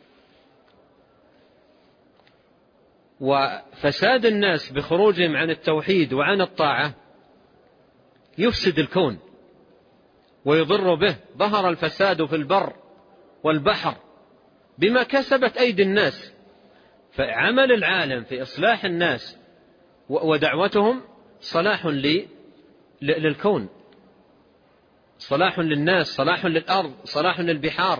وفساد الناس بخروجهم عن التوحيد وعن الطاعة يفسد الكون ويضر به. ظهر الفساد في البر والبحر بما كسبت أيدي الناس. فعمل العالم في إصلاح الناس ودعوتهم صلاح للكون، صلاح للناس، صلاح للأرض، صلاح للبحار.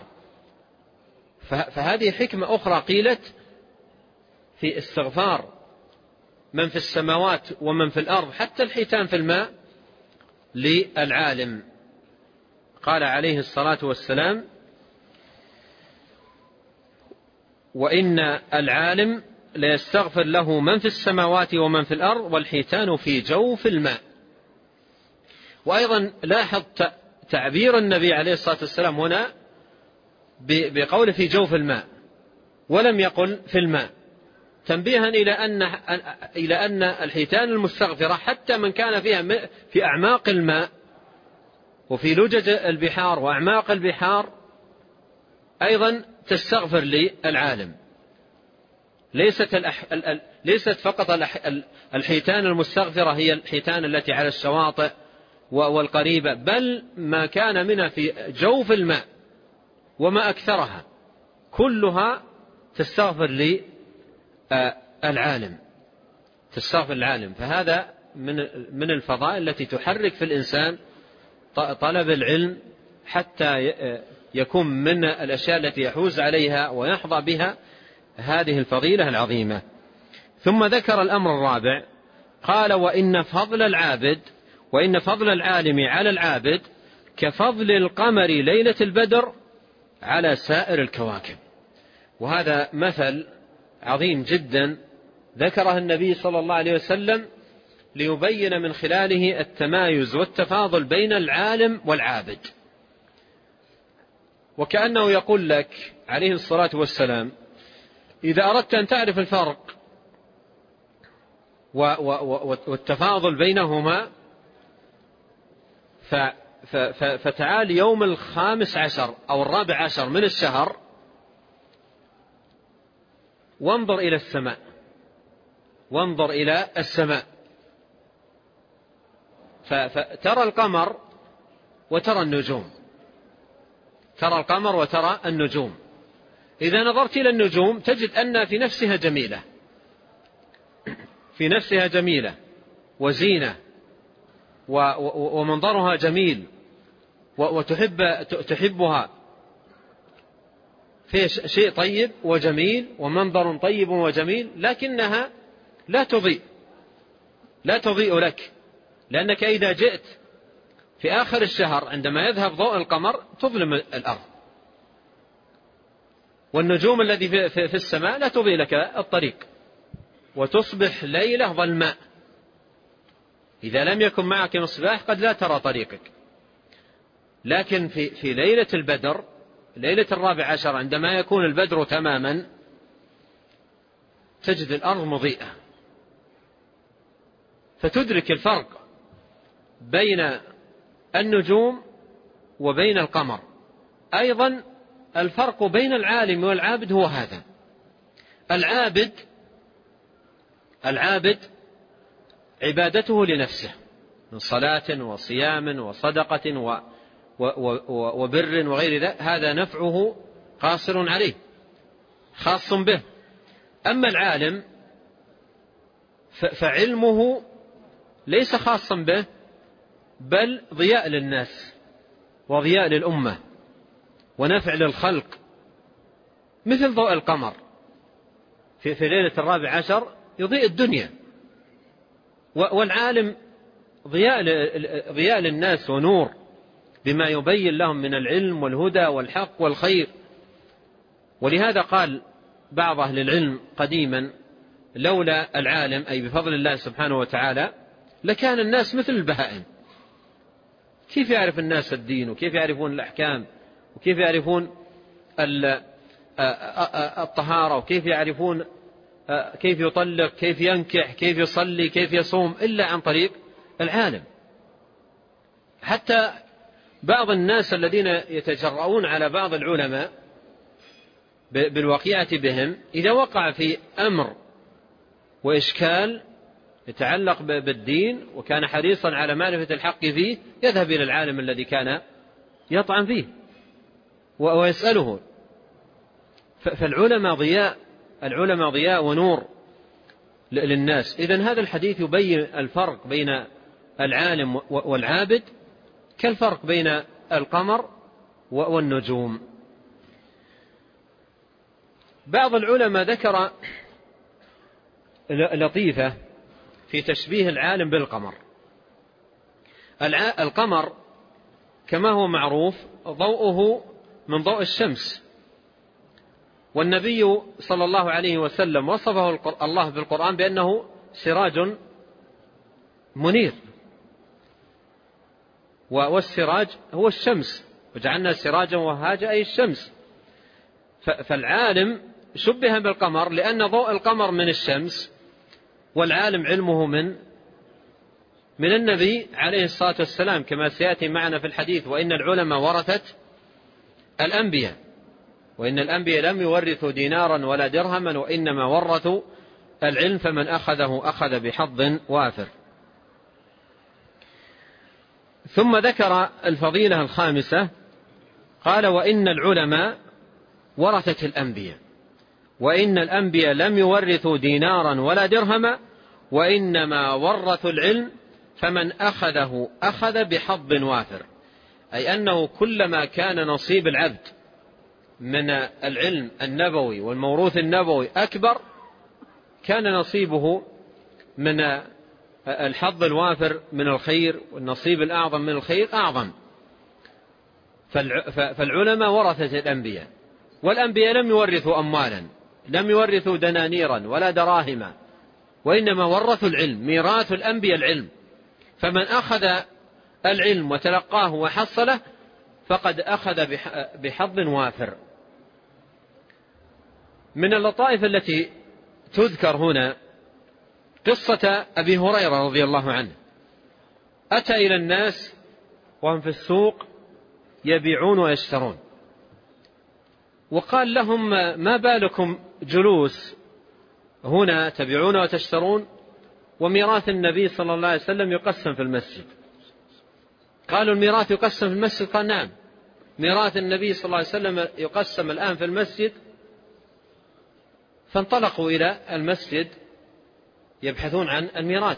فهذه حكمة أخرى قيلت في استغفار من في السماوات ومن في الأرض، حتى الحيتان في الماء، للعالم. قال عليه الصلاة والسلام: وإن العالم ليستغفر له من في السماوات ومن في الأرض والحيتان في جوف الماء. وأيضا لاحظ تعبير النبي عليه الصلاة والسلام هنا بقول في جوف الماء ولم يقل في الماء، تنبيها إلى أن الحيتان المستغفرة حتى من كان فيها في أعماق الماء وفي لجج البحار وأعماق البحار أيضا تستغفر للعالم. ليست فقط الحيتان المستغفرة هي الحيتان التي على الشواطئ والقريبة، بل ما كان منها في جوف الماء وما أكثرها كلها تستغفر للعالم، تستغفر العالم. فهذا من الفضائل التي تحرك في الإنسان طلب العلم حتى يكون من الأشياء التي يحوز عليها ويحظى بها هذه الفضيلة العظيمة. ثم ذكر الأمر الرابع، قال: وإن فضل العالم على العابد كفضل القمر ليلة البدر على سائر الكواكب. وهذا مثل عظيم جدا ذكره النبي صلى الله عليه وسلم ليبين من خلاله التمايز والتفاضل بين العالم والعابد. وكأنه يقول لك عليه الصلاة والسلام: إذا أردت أن تعرف الفرق والتفاضل بينهما فتعال يوم 15 أو 14 من الشهر وانظر إلى السماء، وانظر إلى السماء، فترى القمر وترى النجوم، ترى القمر وترى النجوم. إذا نظرت إلى النجوم تجد أنها في نفسها جميلة، في نفسها جميلة وزينة ومنظرها جميل وتحبها، في شيء طيب وجميل ومنظر طيب وجميل، لكنها لا تضيء لك، لأنك إذا جئت في آخر الشهر عندما يذهب ضوء القمر تظلم الأرض، والنجوم التي في السماء لا تضيء لك الطريق، وتصبح ليلة ظلماء. إذا لم يكن معك مصباح قد لا ترى طريقك. لكن في ليلة البدر، ليلة 14 عندما يكون البدر تماما، تجد الأرض مضيئة، فتدرك الفرق بين النجوم وبين القمر. أيضا الفرق بين العالم والعابد هو هذا: العابد عبادته لنفسه من صلاة وصيام وصدقة وبر وغير ذلك، هذا نفعه قاصر عليه خاص به. أما العالم فعلمه ليس خاصا به، بل ضياء للناس وضياء للأمة ونفع للخلق، مثل ضوء القمر في ليلة 14 يضيء الدنيا، والعالم ضياء للناس ونور بما يبين لهم من العلم والهدى والحق والخير. ولهذا قال بعض أهل العلم قديما: لولا العالم، أي بفضل الله سبحانه وتعالى، لكان الناس مثل البهائم. كيف يعرف الناس الدين، وكيف يعرفون الأحكام، وكيف يعرفون الطهارة، وكيف يعرفون كيف يطلق، كيف ينكح، كيف يصلي، كيف يصوم، إلا عن طريق العالم. حتى بعض الناس الذين يتجرؤون على بعض العلماء بالوقيعة بهم، إذا وقع في أمر وإشكال يتعلق بالدين وكان حريصا على معرفة الحق فيه، يذهب إلى العالم الذي كان يطعن فيه ويسأله. فالعلماء ضياء ونور للناس. إذن هذا الحديث يبين الفرق بين العالم والعابد كالفرق بين القمر والنجوم. بعض العلماء ذكر لطيفة في تشبيه العالم بالقمر. القمر كما هو معروف ضوءه من ضوء الشمس، والنبي صلى الله عليه وسلم وصفه الله في القرآن بأنه سراج منير، والسراج هو الشمس، وجعلنا سراجا وهاجا أي الشمس. فالعالم شبه بالقمر لأن ضوء القمر من الشمس، والعالم علمه من النبي عليه الصلاة والسلام، كما سيأتي معنا في الحديث: وإن العلماء ورثة الأنبياء، وإن الأنبياء لم يورثوا دينارا ولا درهما وإنما ورثوا العلم، فمن أخذه أخذ بحظ وافر. ثم ذكر الفضيلة الخامسة، قال: وإن العلماء ورثة الأنبياء، وإن الأنبياء لم يورثوا دينارا ولا درهما وإنما ورثوا العلم، فمن أخذه أخذ بحظ وافر. أي أنه كلما كان نصيب العبد من العلم النبوي والموروث النبوي أكبر، كان نصيبه من الحظ الوافر من الخير والنصيب الأعظم من الخير أعظم. فالعلماء ورثة الأنبياء، والأنبياء لم يورثوا أموالا، لم يورثوا دنانيرا ولا دراهم، وإنما ورثوا العلم، ميراث الأنبياء العلم، فمن أخذ العلم وتلقاه وحصله فقد أخذ بحظ وافر. من اللطائف التي تذكر هنا قصة أبي هريرة رضي الله عنه، أتى إلى الناس وهم في السوق يبيعون ويشترون، وقال لهم: ما بالكم جلوس هنا تبيعون وتشترون وميراث النبي صلى الله عليه وسلم يقسم في المسجد؟ قالوا: الميراث يقسم في المسجد؟ قال: نعم، ميراث النبي صلى الله عليه وسلم يقسم الآن في المسجد. فانطلقوا إلى المسجد يبحثون عن الميراث،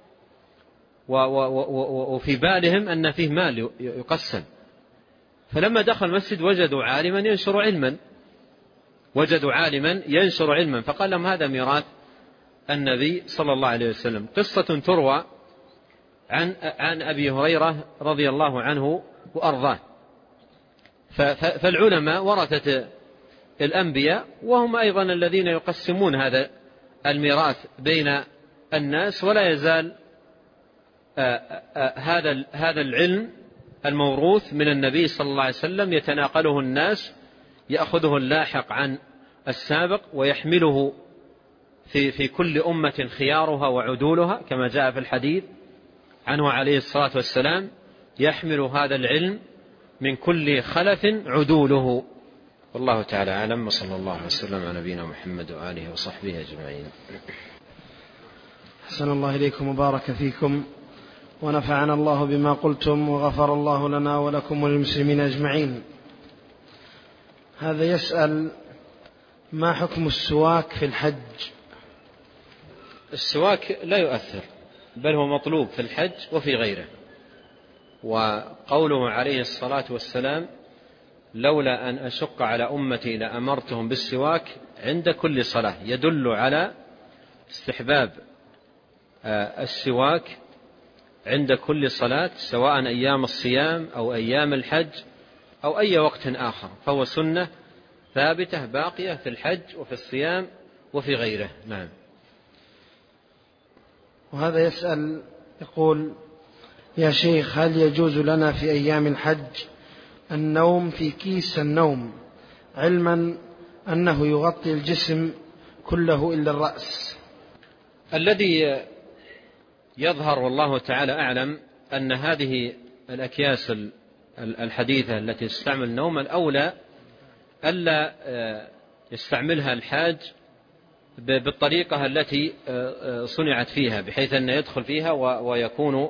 وفي بالهم أن فيه مال يقسم. فلما دخل المسجد وجدوا عالما ينشر علما، فقال لهم: هذا ميراث النبي صلى الله عليه وسلم. قصة تروى عن أبي هريرة رضي الله عنه وأرضاه. فالعلماء ورثة الأنبياء، وهم أيضا الذين يقسمون هذا الميراث بين الناس، ولا يزال هذا العلم الموروث من النبي صلى الله عليه وسلم يتناقله الناس، يأخذه اللاحق عن السابق ويحمله في كل أمة خيارها وعدولها، كما جاء في الحديث عنه عليه الصلاة والسلام: يحمل هذا العلم من كل خلف عدوله. والله تعالى أعلم، وصلى الله وسلم على نبينا محمد وآله وصحبه أجمعين. أحسن الله إليكم وبارك فيكم، ونفعنا الله بما قلتم، وغفر الله لنا ولكم وللمسلمين أجمعين. هذا يسأل: ما حكم السواك في الحج؟ السواك لا يؤثر، بل هو مطلوب في الحج وفي غيره. وقوله عليه الصلاة والسلام: لولا أن أشق على أمتي لأمرتهم بالسواك عند كل صلاة، يدل على استحباب السواك عند كل صلاة، سواء أيام الصيام أو أيام الحج أو أي وقت آخر، فهو سنة ثابتة باقية في الحج وفي الصيام وفي غيره. نعم. وهذا يسأل يقول: يا شيخ، هل يجوز لنا في أيام الحج النوم في كيس النوم، علما أنه يغطي الجسم كله إلا الرأس؟ الذي يظهر والله تعالى أعلم أن هذه الأكياس الحديثة التي تستعمل النوم، الأولى ألا يستعملها الحاج بالطريقة التي صنعت فيها، بحيث أن يدخل فيها ويكون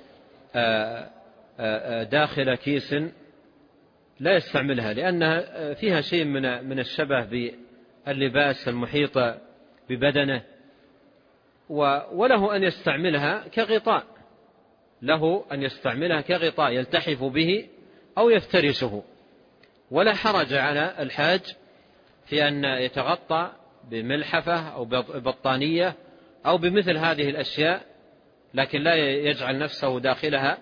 داخل كيس لا يستعملها، لأنها فيها شيء من الشبه باللباس المحيط ببدنه، وله أن يستعملها كغطاء، يلتحف به أو يفترشه، ولا حرج على الحاج في أن يتغطى بملحفة أو بطانية أو بمثل هذه الأشياء، لكن لا يجعل نفسه داخلها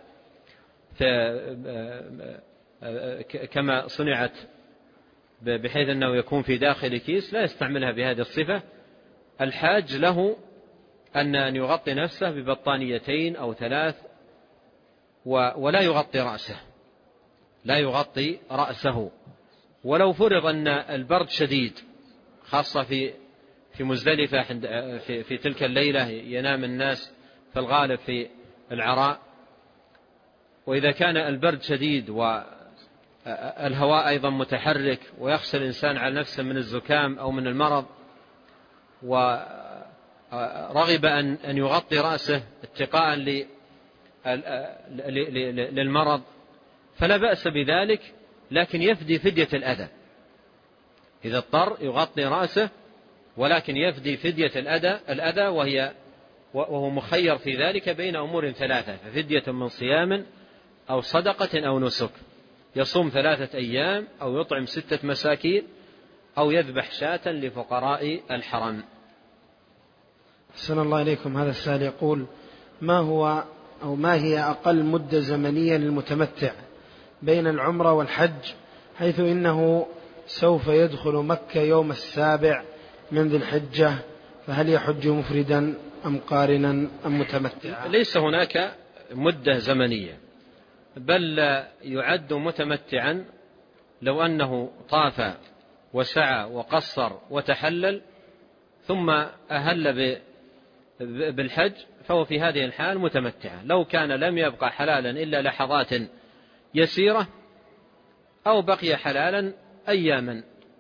كما صنعت بحيث أنه يكون في داخل كيس، لا يستعملها بهذه الصفة. الحاج له أن يغطي نفسه ببطانيتين أو 3، ولا يغطي رأسه. ولو فرض أن البرد شديد، خاصة في مزدلفة في تلك الليلة ينام الناس في الغالب في العراء، وإذا كان البرد شديد والهواء أيضا متحرك ويخشى الإنسان على نفسه من الزكام أو من المرض، ورغب أن يغطي رأسه اتقاء للمرض، فلا بأس بذلك، لكن يفدي فدية الأذى. إذا اضطر يغطي رأسه، ولكن يفدي فدية الأذى، وهو مخير في ذلك بين أمور 3، ففدية من صيام أو صدقة أو نسك، يصوم 3 أيام أو يطعم 6 مساكين أو يذبح شاة لفقراء الحرم. أحسن الله إليكم. هذا السائل يقول: ما هي أقل مدة زمنية للمتمتع بين العمرة والحج، حيث إنه سوف يدخل مكة يوم 7 من ذي الحجة، فهل يحج مفردا أم قارنا أم متمتعا؟ ليس هناك مدة زمنية، بل يعد متمتعا لو أنه طاف وسعى وقصر وتحلل ثم أهل بالحج فهو في هذه الحال متمتعا. لو كان لم يبقى حلالا إلا لحظات يسيرة أو بقي حلالا أياما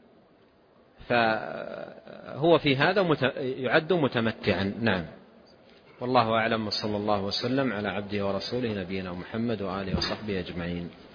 فهو في هذا يعد متمتعا. نعم، والله أعلم، وصلى الله وسلم على عبده ورسوله نبينا محمد وآله وصحبه أجمعين.